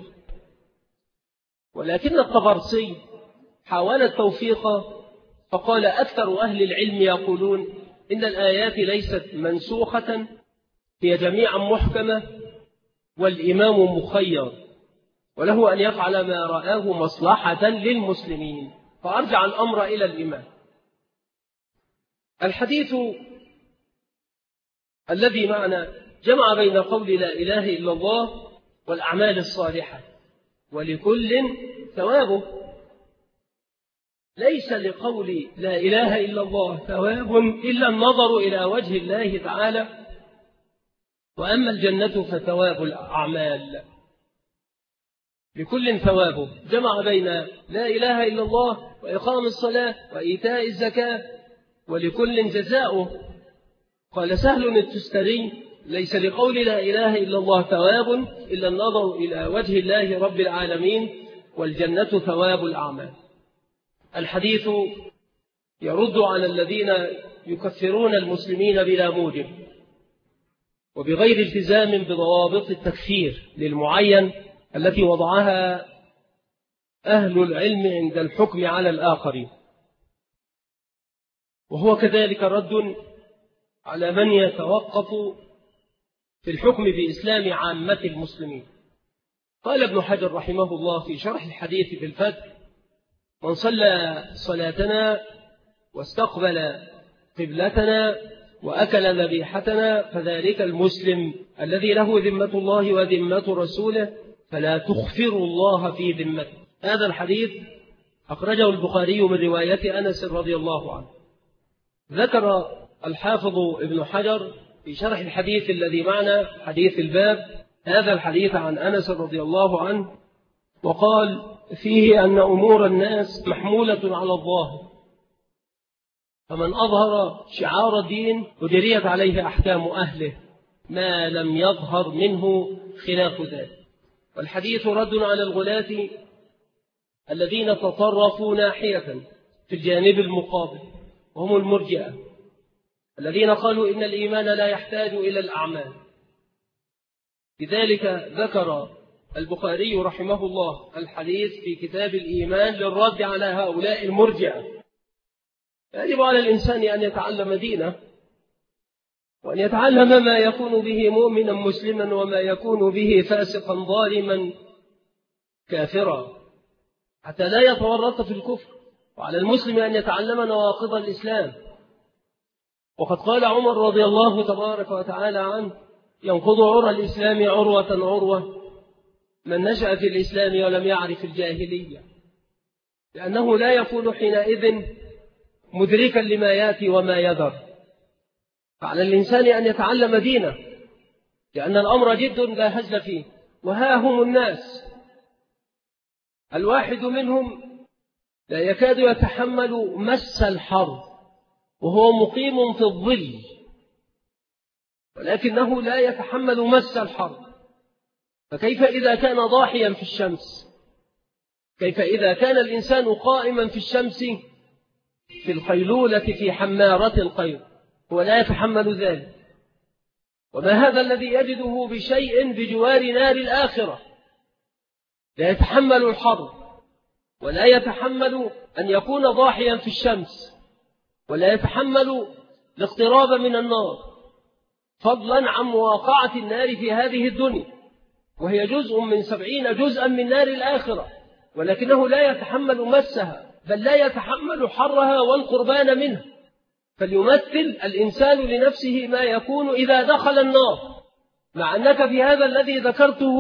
ولكن الطبرسي حاول التوفيق فقال أكثر أهل العلم يقولون إن الآيات ليست منسوخة هي جميعا محكمة والإمام مخير وله أن يفعل ما رآه مصلحة للمسلمين، فأرجع الأمر إلى الإمام. الحديث الذي معنا جمع بين قول لا إله إلا الله والأعمال الصالحة ولكل ثوابه. ليس لقول لا إله إلا الله ثواب إلا النظر إلى وجه الله تعالى، وأما الجنة فثواب الأعمال لكل ثوابه. جمع بين لا إله إلا الله وإقام الصلاة وإيتاء الزكاة ولكل جزاؤه. قال سهل التستري ليس لقول لا إله إلا الله ثواب إلا النظر إلى وجه الله رب العالمين والجنة ثواب الأعمال. الحديث يرد على الذين يكفرون المسلمين بلا موجب وبغير التزام بضوابط التكفير للمعين التي وضعها أهل العلم عند الحكم على الآخرين، وهو كذلك رد على من يتوقف في الحكم بإسلام عامة المسلمين. قال ابن حجر رحمه الله في شرح الحديث في الفتح من صلى صلاتنا واستقبل قبلتنا وأكل ذبيحتنا فذلك المسلم الذي له ذمة الله وذمة رسوله فلا تخفروا الله في ذمته. هذا الحديث أخرجه البخاري من رواية أنس رضي الله عنه. ذكر الحافظ ابن حجر في شرح الحديث الذي معنا حديث الباب هذا الحديث عن أنس رضي الله عنه وقال فيه أن أمور الناس محمولة على الظاهر، فمن أظهر شعار الدين وجريت عليه أحكام أهله ما لم يظهر منه خلاف ذلك. والحديث رد على الغلاة الذين تطرفوا ناحية في الجانب المقابل وهم المرجئة الذين قالوا إن الإيمان لا يحتاج إلى الأعمال. لذلك ذكر البخاري رحمه الله الحديث في كتاب الإيمان للرد على هؤلاء المرجئة. يجب على الإنسان أن يتعلم دينه وأن يتعلم ما يكون به مؤمنا مسلما وما يكون به فاسقا ظالما كافرا حتى لا يتورط في الكفر. وعلى المسلم أن يتعلم نواقض الإسلام. وقد قال عمر رضي الله تبارك وتعالى عنه ينقض عرى الإسلام عروة عروة من نشأ في الإسلام ولم يعرف الجاهلية، لأنه لا يكون حينئذ مدركا لما يأتي وما يذر. فعلى الإنسان أن يتعلم دينه، لأن الأمر جد لا هزل فيه. وها هم الناس الواحد منهم لا يكاد يتحمل مس الحر وهو مقيم في الظل، ولكنه لا يتحمل مس الحر. فكيف إذا كان ضاحيا في الشمس؟ كيف إذا كان الإنسان قائما في الشمس في القيلولة في حمارة القير؟ هو لا يتحمل ذلك. وما هذا الذي يجده بشيء بجوار نار الآخرة؟ لا يتحمل الحر، ولا يتحمل أن يكون ضاحيا في الشمس، ولا يتحمل الاقتراب من النار، فضلا عن مواقعة النار في هذه الدنيا، وهي جزء من 70 جزءا من نار الآخرة، ولكنه لا يتحمل مسها، بل لا يتحمل حرها والقربان منها. فليمثل الإنسان لنفسه ما يكون إذا دخل النار، مع أنك في هذا الذي ذكرته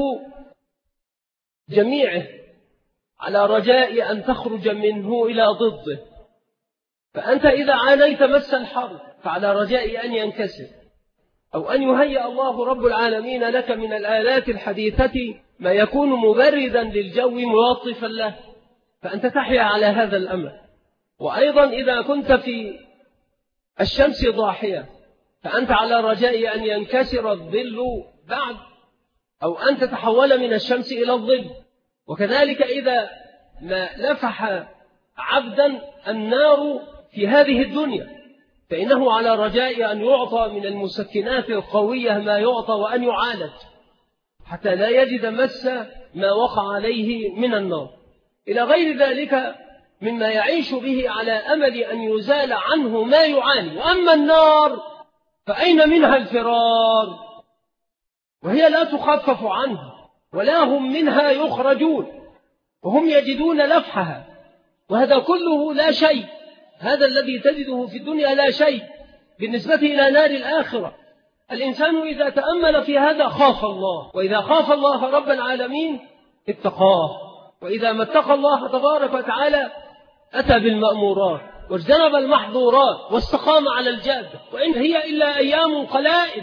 جميعه على رجاء أن تخرج منه إلى ضده. فأنت إذا عانيت مس الحر فعلى رجاء أن ينكسر، أو أن يهيئ الله رب العالمين لك من الآلات الحديثة ما يكون مبردا للجو ملاطفا له، فأنت تحيا على هذا الأمر. وأيضا إذا كنت في الشمس ضاحية فأنت على رجاء أن ينكسر الظل بعد، أو أن تتحول من الشمس إلى الظل. وكذلك إذا ما لفح عبدا النار في هذه الدنيا فإنه على رجاء أن يعطى من المسكنات القوية ما يعطى، وأن يعالج حتى لا يجد مس ما وقع عليه من النار، إلى غير ذلك مما يعيش به على أمل أن يزال عنه ما يعاني. وأما النار فأين منها الفرار؟ وهي لا تخفف عنها، ولا هم منها يخرجون، وهم يجدون لفحها، وهذا كله لا شيء. هذا الذي تجده في الدنيا لا شيء بالنسبة إلى نار الآخرة. الإنسان إذا تأمل في هذا خاف الله، وإذا خاف الله رب العالمين اتقاه، وإذا ما اتقى الله تبارك وتعالى أتى بالمأمورات واجتنب المحظورات واستقام على الجادة. وإن هي إلا أيام قلائل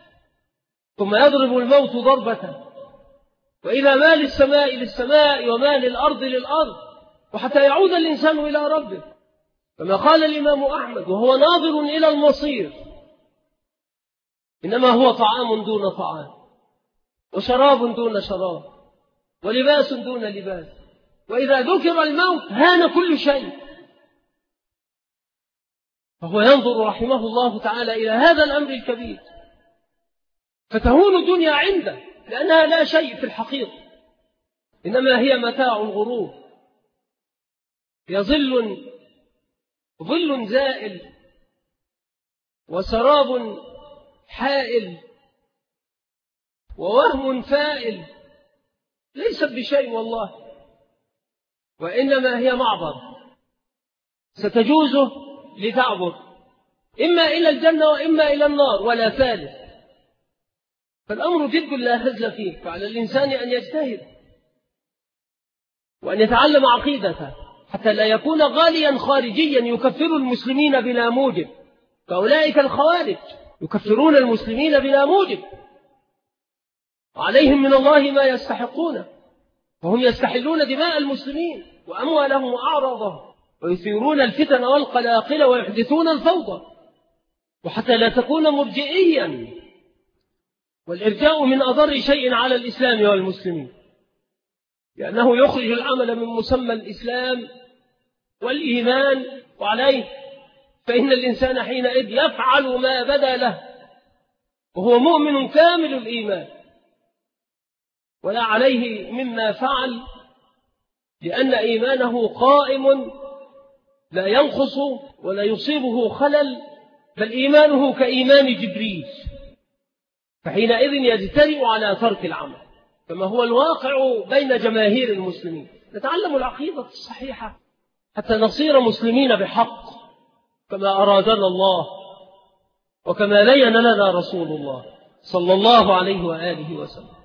ثم يضرب الموت ضربة، وإذا ما للسماء للسماء وما للأرض للأرض، وحتى يعود الإنسان إلى ربه. كما قال الإمام أحمد وهو ناظر إلى المصير: إنما هو طعام دون طعام، وشراب دون شراب، ولباس دون لباس، وإذا ذكر الموت هان كل شيء. فهو ينظر رحمه الله تعالى إلى هذا الأمر الكبير، فتهون الدنيا عنده لأنها لا شيء في الحقيقة، إنما هي متاع غرور. هي ظل زائل وسراب حائل ووهم فائل، ليست بشيء والله، وإنما هي معبر ستجوزه لتعبر إما إلى الجنة وإما إلى النار، ولا ثالث. فالأمر جد لا هزل فيه، فعلى الإنسان أن يجتهد وأن يتعلم عقيدته حتى لا يكون غاليا خارجيا يكفر المسلمين بلا موجب. فأولئك الخوارج يكفرون المسلمين بلا موجب، وعليهم من الله ما يستحقون، وهم يستحلون دماء المسلمين وأموالهم وأعراضهم، ويثيرون الفتن والقلاقل ويحدثون الفوضى. وحتى لا تكون مرجئيا، والإرجاء من أضر شيء على الإسلام والمسلمين، لأنه يخرج العمل من مسمى الإسلام والإيمان وعليه، فإن الإنسان حينئذ يفعل ما بدا له وهو مؤمن كامل الإيمان، ولا عليه مما فعل، لأن إيمانه قائم لا ينقص ولا يصيبه خلل، بل إيمانه كإيمان جبريل، فحينئذ يجترئ على ترك العمل، كما هو الواقع بين جماهير المسلمين. نتعلم العقيدة الصحيحة حتى نصير مسلمين بحق كما أرادنا الله، وكما بين لنا رسول الله صلى الله عليه وآله وسلم.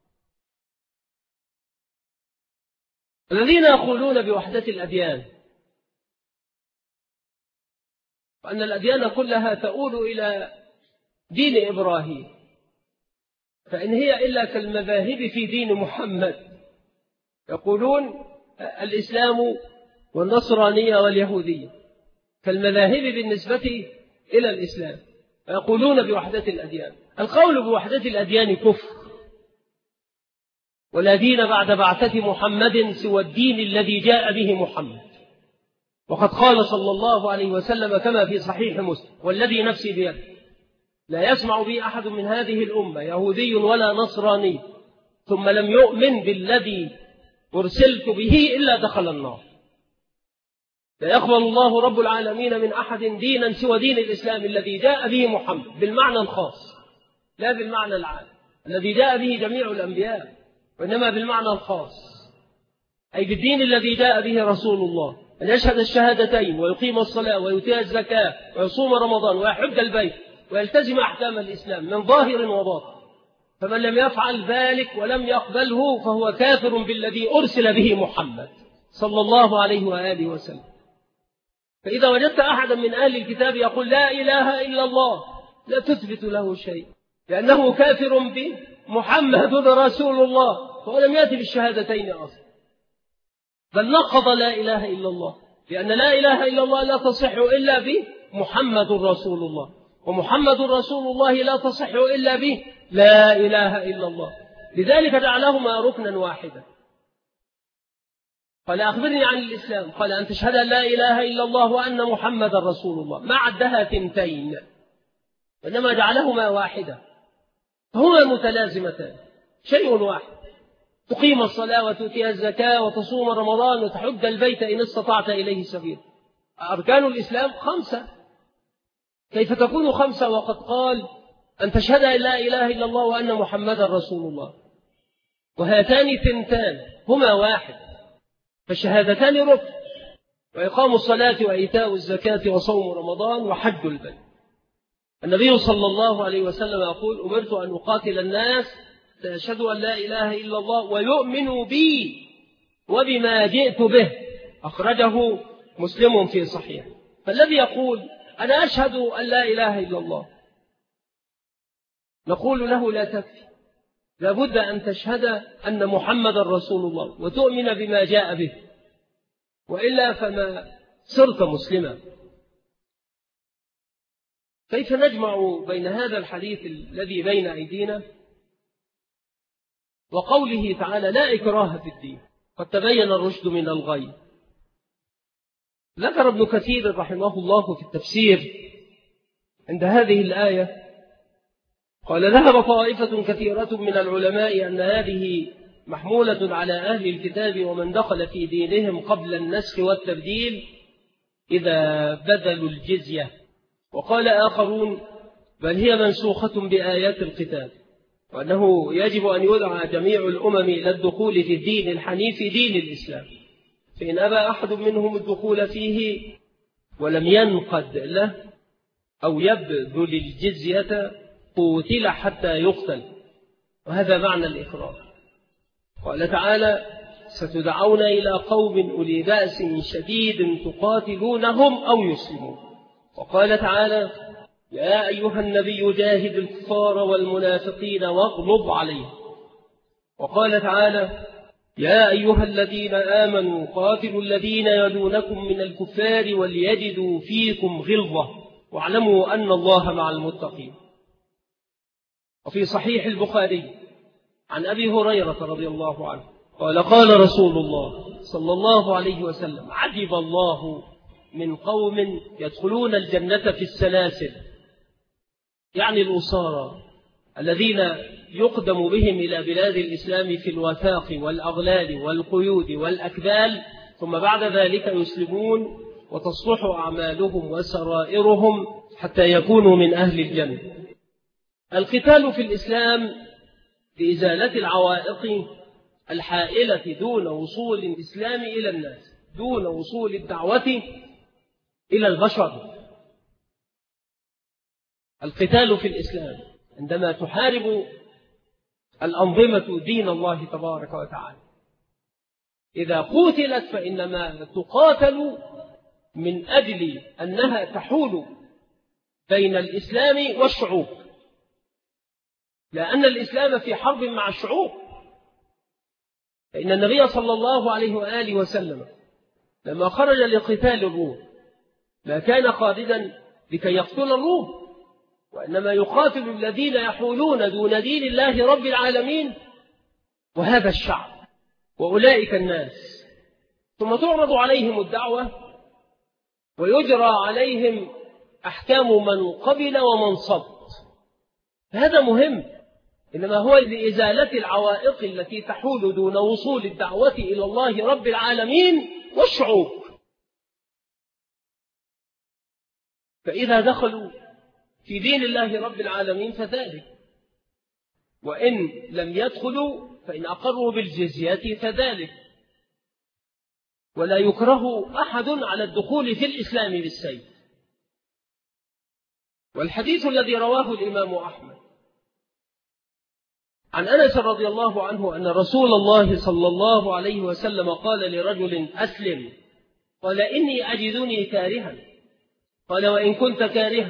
الذين يقولون بوحدة الأديان وأن الأديان كلها تؤول إلى دين إبراهيم، فإن هي إلا كالمذاهب في دين محمد. يقولون الإسلام والنصرانية واليهودية كالمذاهب بالنسبة إلى الإسلام، ويقولون بوحدة الأديان. القول بوحدة الأديان كفر، ولا دين بعد بعثة محمد سوى الدين الذي جاء به محمد. وقد قال صلى الله عليه وسلم كما في صحيح مسلم: والذي نفسي بيده لا يسمع بي أحد من هذه الأمة يهودي ولا نصراني ثم لم يؤمن بالذي أرسلت به إلا دخل النار. لا يقبل الله رب العالمين من أحد دينا سوى دين الإسلام الذي جاء به محمد بالمعنى الخاص، لا بالمعنى العام الذي جاء به جميع الأنبياء، وإنما بالمعنى الخاص، أي بالدين الذي جاء به رسول الله، أن يشهد الشهادتين ويقيم الصلاة ويؤتي الزكاة ويصوم رمضان ويحج البيت ويلتزم أحكام الإسلام من ظاهر وباطن. فمن لم يفعل ذلك ولم يقبله فهو كافر بالذي أرسل به محمد صلى الله عليه وآله وسلم. فإذا وجدت أحدا من أهل الكتاب يقول لا إله إلا الله لا تثبت له شيء، لأنه كافر بمحمد رسول الله، فهو لم يأتي بالشهادتين أصلا، بل نقض لا إله إلا الله، لأن لا إله إلا الله لا تصح إلا بمحمد رسول الله، ومحمد رسول الله لا تصح إلا به لا إله إلا الله. لذلك جعلهما ركنا واحدا. قال أخبرني عن الإسلام، قال أن تشهد أن لا إله إلا الله وأن محمد رسول الله، ما عدها ثنتين، وإنما جعلهما واحدة، فهما متلازمتان، شيء واحد. تقيم الصلاة وتؤتي الزكاة وتصوم رمضان وتحج البيت إن استطعت إليه سبيلا. أركان الإسلام 5، كيف تكون 5 وقد قال أن تشهد أن لا إله إلا الله وأن محمد رسول الله؟ وهاتان ثنتان هما واحد، فالشهادتان ركن، وإقام الصلاة وإيتاء الزكاة وصوم رمضان وحج البيت. النبي صلى الله عليه وسلم يقول: أمرت أن أقاتل الناس فيشهدوا أن لا إله إلا الله ويؤمنوا بي وبما جئت به. أخرجه مسلم في صحيح. فالذي يقول أنا أشهد أن لا إله إلا الله، نقول له لا تكفي، لابد أن تشهد أن محمد رسول الله وتؤمن بما جاء به، وإلا فما صرت مسلما. كيف نجمع بين هذا الحديث الذي بين أيدينا وقوله تعالى: لا إكراه في الدين قد تبين الرشد من الغي؟ ذكر ابن كثير رحمه الله في التفسير عند هذه الآية، قال: ذهب طائفة كثيرة من العلماء أن هذه محمولة على أهل الكتاب ومن دخل في دينهم قبل النسخ والتبديل إذا بذلوا الجزية. وقال آخرون: بل هي منسوخة بآيات القتال، وأنه يجب أن يدعى جميع الأمم إلى الدخول في الدين الحنيف دين الإسلام، فإن أبى أحد منهم الدخول فيه ولم ينقد له أو يبذل الجزية قتل حتى يقتل، وهذا معنى الإكراه. قال تعالى: ستدعون إلى قوم أولي بأس شديد تقاتلونهم أو يسلمون. وقال تعالى: يا أيها النبي جاهد الكفار والمنافقين واغلظ عليهم. وقال تعالى: يا أيها الذين آمنوا قاتلوا الذين يلونكم من الكفار وليجدوا فيكم غلظة واعلموا أن الله مع المتقين. وفي صحيح البخاري عن أبي هريرة رضي الله عنه قال: قال رسول الله صلى الله عليه وسلم: عجب الله من قوم يدخلون الجنة في السلاسل، يعني الأسارى الذين يقدم بهم إلى بلاد الإسلام في الوثاق والأغلال والقيود والأكبال، ثم بعد ذلك يسلمون وتصلح أعمالهم وسرائرهم حتى يكونوا من أهل الجنة. القتال في الإسلام لإزالة العوائق الحائلة دون وصول الإسلام إلى الناس، دون وصول الدعوة إلى البشر. القتال في الإسلام عندما تحارب الأنظمة دين الله تبارك وتعالى، إذا قتلت فإنما تقاتل من أجل أنها تحول بين الإسلام والشعوب، لأن الإسلام في حرب مع الشعوب. فإن النبي صلى الله عليه وآله وسلم لما خرج لقتال الروم ما كان خالدا لكي يقتل الروم، وإنما يقاتل الذين يحولون دون دين الله رب العالمين وهذا الشعب وأولئك الناس، ثم تعرض عليهم الدعوة ويجرى عليهم أحكام من قبل ومن صد. هذا مهم، إنما هو لإزالة العوائق التي تحول دون وصول الدعوة إلى الله رب العالمين والشعوب. فإذا دخلوا في دين الله رب العالمين فذلك، وإن لم يدخلوا فإن أقروا بالجزية فذلك، ولا يكره أحد على الدخول في الإسلام بالسيف. والحديث الذي رواه الإمام أحمد عن أنس رضي الله عنه أن رسول الله صلى الله عليه وسلم قال لرجل أسلم، قال إني أجدني كارها، قال وإن كنت كارها.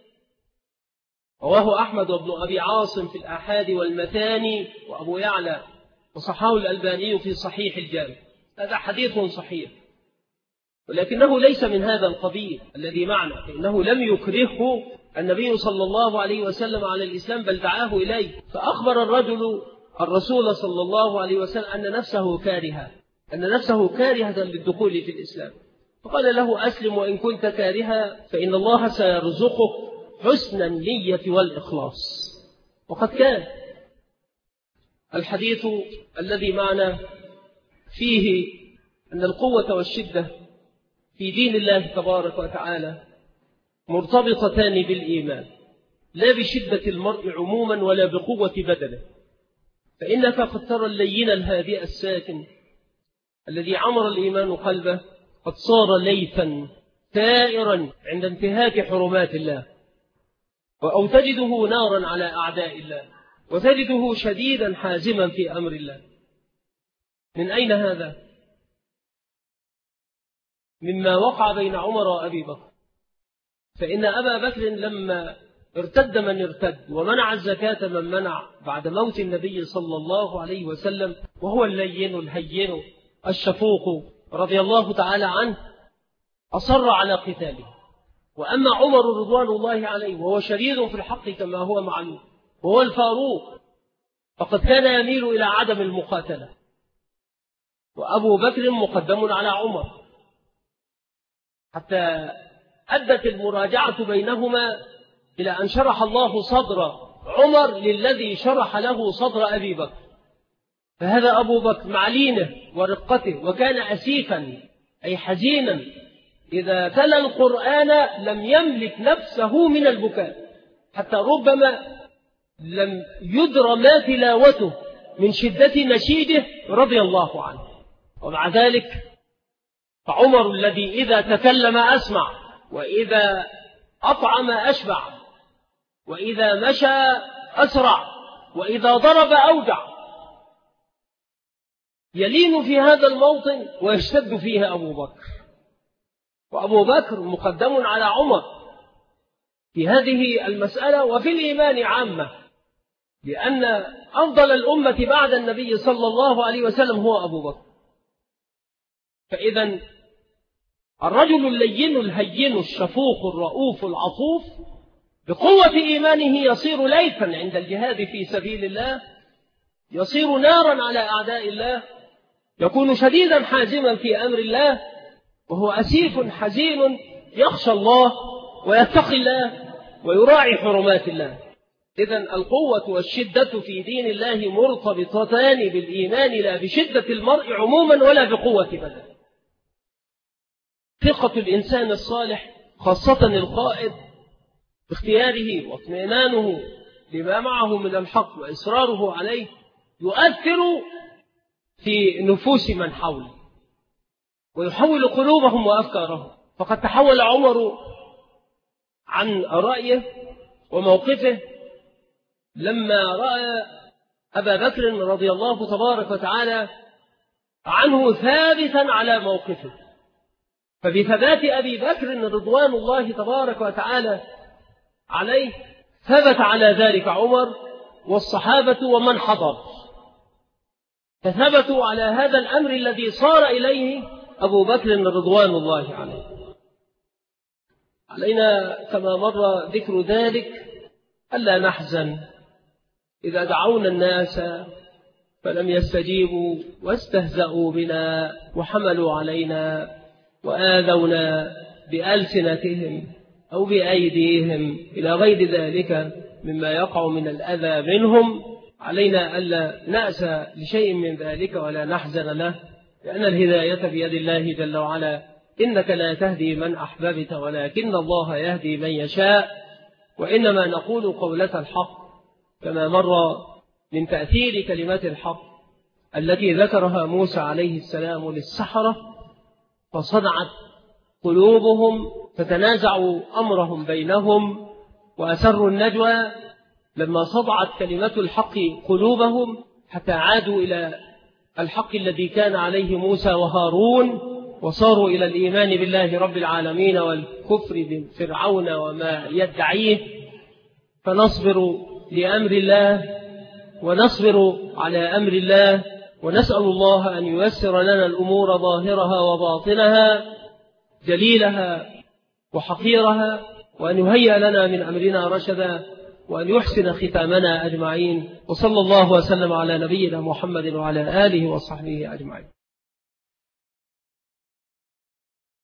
رواه أحمد وابن أبي عاصم في الآحاد والمثاني وأبو يعلى وصححه الألباني في صحيح الجامع. هذا حديث صحيح، ولكنه ليس من هذا القبيل الذي معنا، فإنه لم يكرهه النبي صلى الله عليه وسلم على الإسلام بل دعاه إليه. فأخبر الرجل الرسول صلى الله عليه وسلم أن نفسه كارهة للدخول في الإسلام، فقال له أسلم وإن كنت كارها فإن الله سيرزقك حسن النية والإخلاص. وقد كان. الحديث الذي معنا فيه أن القوة والشدة في دين الله تبارك وتعالى مرتبطتان بالإيمان، لا بشدة المرء عموما ولا بقوة بدنه. فإنك قد ترى اللين الهادئ الساكن الذي عمر الإيمان قلبه قد صار ليثا ثائرا عند انتهاك حرمات الله، أو تجده نارا على أعداء الله، وتجده شديدا حازما في أمر الله. من أين هذا؟ مما وقع بين عمر وأبي بكر. فإن أبا بكر لما ارتد من ارتد ومنع الزكاة من منع بعد موت النبي صلى الله عليه وسلم، وهو اللين الهين الشفوق رضي الله تعالى عنه، أصر على قتاله. وأما عمر رضوان الله عليه وهو شديد في الحق كما هو معلوم، وهو الفاروق، فقد كان يميل إلى عدم المقاتلة، وأبو بكر مقدم على عمر، حتى أدت المراجعة بينهما إلى أن شرح الله صدر عمر للذي شرح له صدر أبي بكر. فهذا أبو بكر مع لينه ورقته، وكان أسيفا أي حزينا، إذا تلا القرآن لم يملك نفسه من البكاء، حتى ربما لم يدر ما تلاوته من شدة نشيده رضي الله عنه. ومع ذلك فعمر الذي إذا تكلم أسمع، وإذا أطعم أشبع، وإذا مشى أسرع، وإذا ضرب أوجع، يلين في هذا الموطن ويشتد فيه أبو بكر. وأبو بكر مقدم على عمر في هذه المسألة وفي الإيمان عامة، لأن أفضل الأمة بعد النبي صلى الله عليه وسلم هو أبو بكر. فإذا الرجل اللين الهين الشفوق الرؤوف العطوف بقوة إيمانه يصير ليثا عند الجهاد في سبيل الله، يصير نارا على أعداء الله، يكون شديدا حازما في أمر الله، وهو أسيف حزين يخشى الله ويتقي الله ويراعي حرمات الله. إذن القوة والشدة في دين الله مرتبطتان بالإيمان لا بشدة المرء عموما ولا بقوة بدنه. ثقة الإنسان الصالح خاصة القائد باختياره واطمئنانه لما معه من الحق وإصراره عليه يؤثر في نفوس من حوله ويحول قلوبهم وأفكارهم. فقد تحول عمر عن رأيه وموقفه لما رأى أبا بكر رضي الله تبارك وتعالى عنه ثابتا على موقفه. فبثبات أبي بكر رضوان الله تبارك وتعالى عليه ثبت على ذلك عمر والصحابة ومن حضر، فثبتوا على هذا الأمر الذي صار إليه أبو بكر رضوان الله عليه. علينا كما مر ذكر ذلك ألا نحزن إذا دعونا الناس فلم يستجيبوا واستهزأوا بنا وحملوا علينا وآذونا بألسنتهم أو بأيديهم إلى غير ذلك مما يقع من الأذى منهم. علينا ألا نأسى لشيء من ذلك ولا نحزن له، لأن الهداية بيد الله جل وعلا. إنك لا تهدي من أحببت ولكن الله يهدي من يشاء. وإنما نقول قولة الحق كما مر من تأثير كلمات الحق التي ذكرها موسى عليه السلام للسحرة، فصدعت قلوبهم فتنازعوا أمرهم بينهم وأسروا النجوى لما صدعت كلمة الحق قلوبهم، حتى عادوا إلى الحق الذي كان عليه موسى وهارون، وصاروا إلى الإيمان بالله رب العالمين والكفر بفرعون وما يدعيه. فنصبر لأمر الله ونصبر على أمر الله، ونسأل الله أن ييسر لنا الأمور ظاهرها وباطنها، جليلها وحقيرها، وأن يهيئ لنا من أمرنا رشدا، وأن يحسن ختامنا أجمعين. وصلى الله وسلم على نبينا محمد وعلى آله وصحبه أجمعين.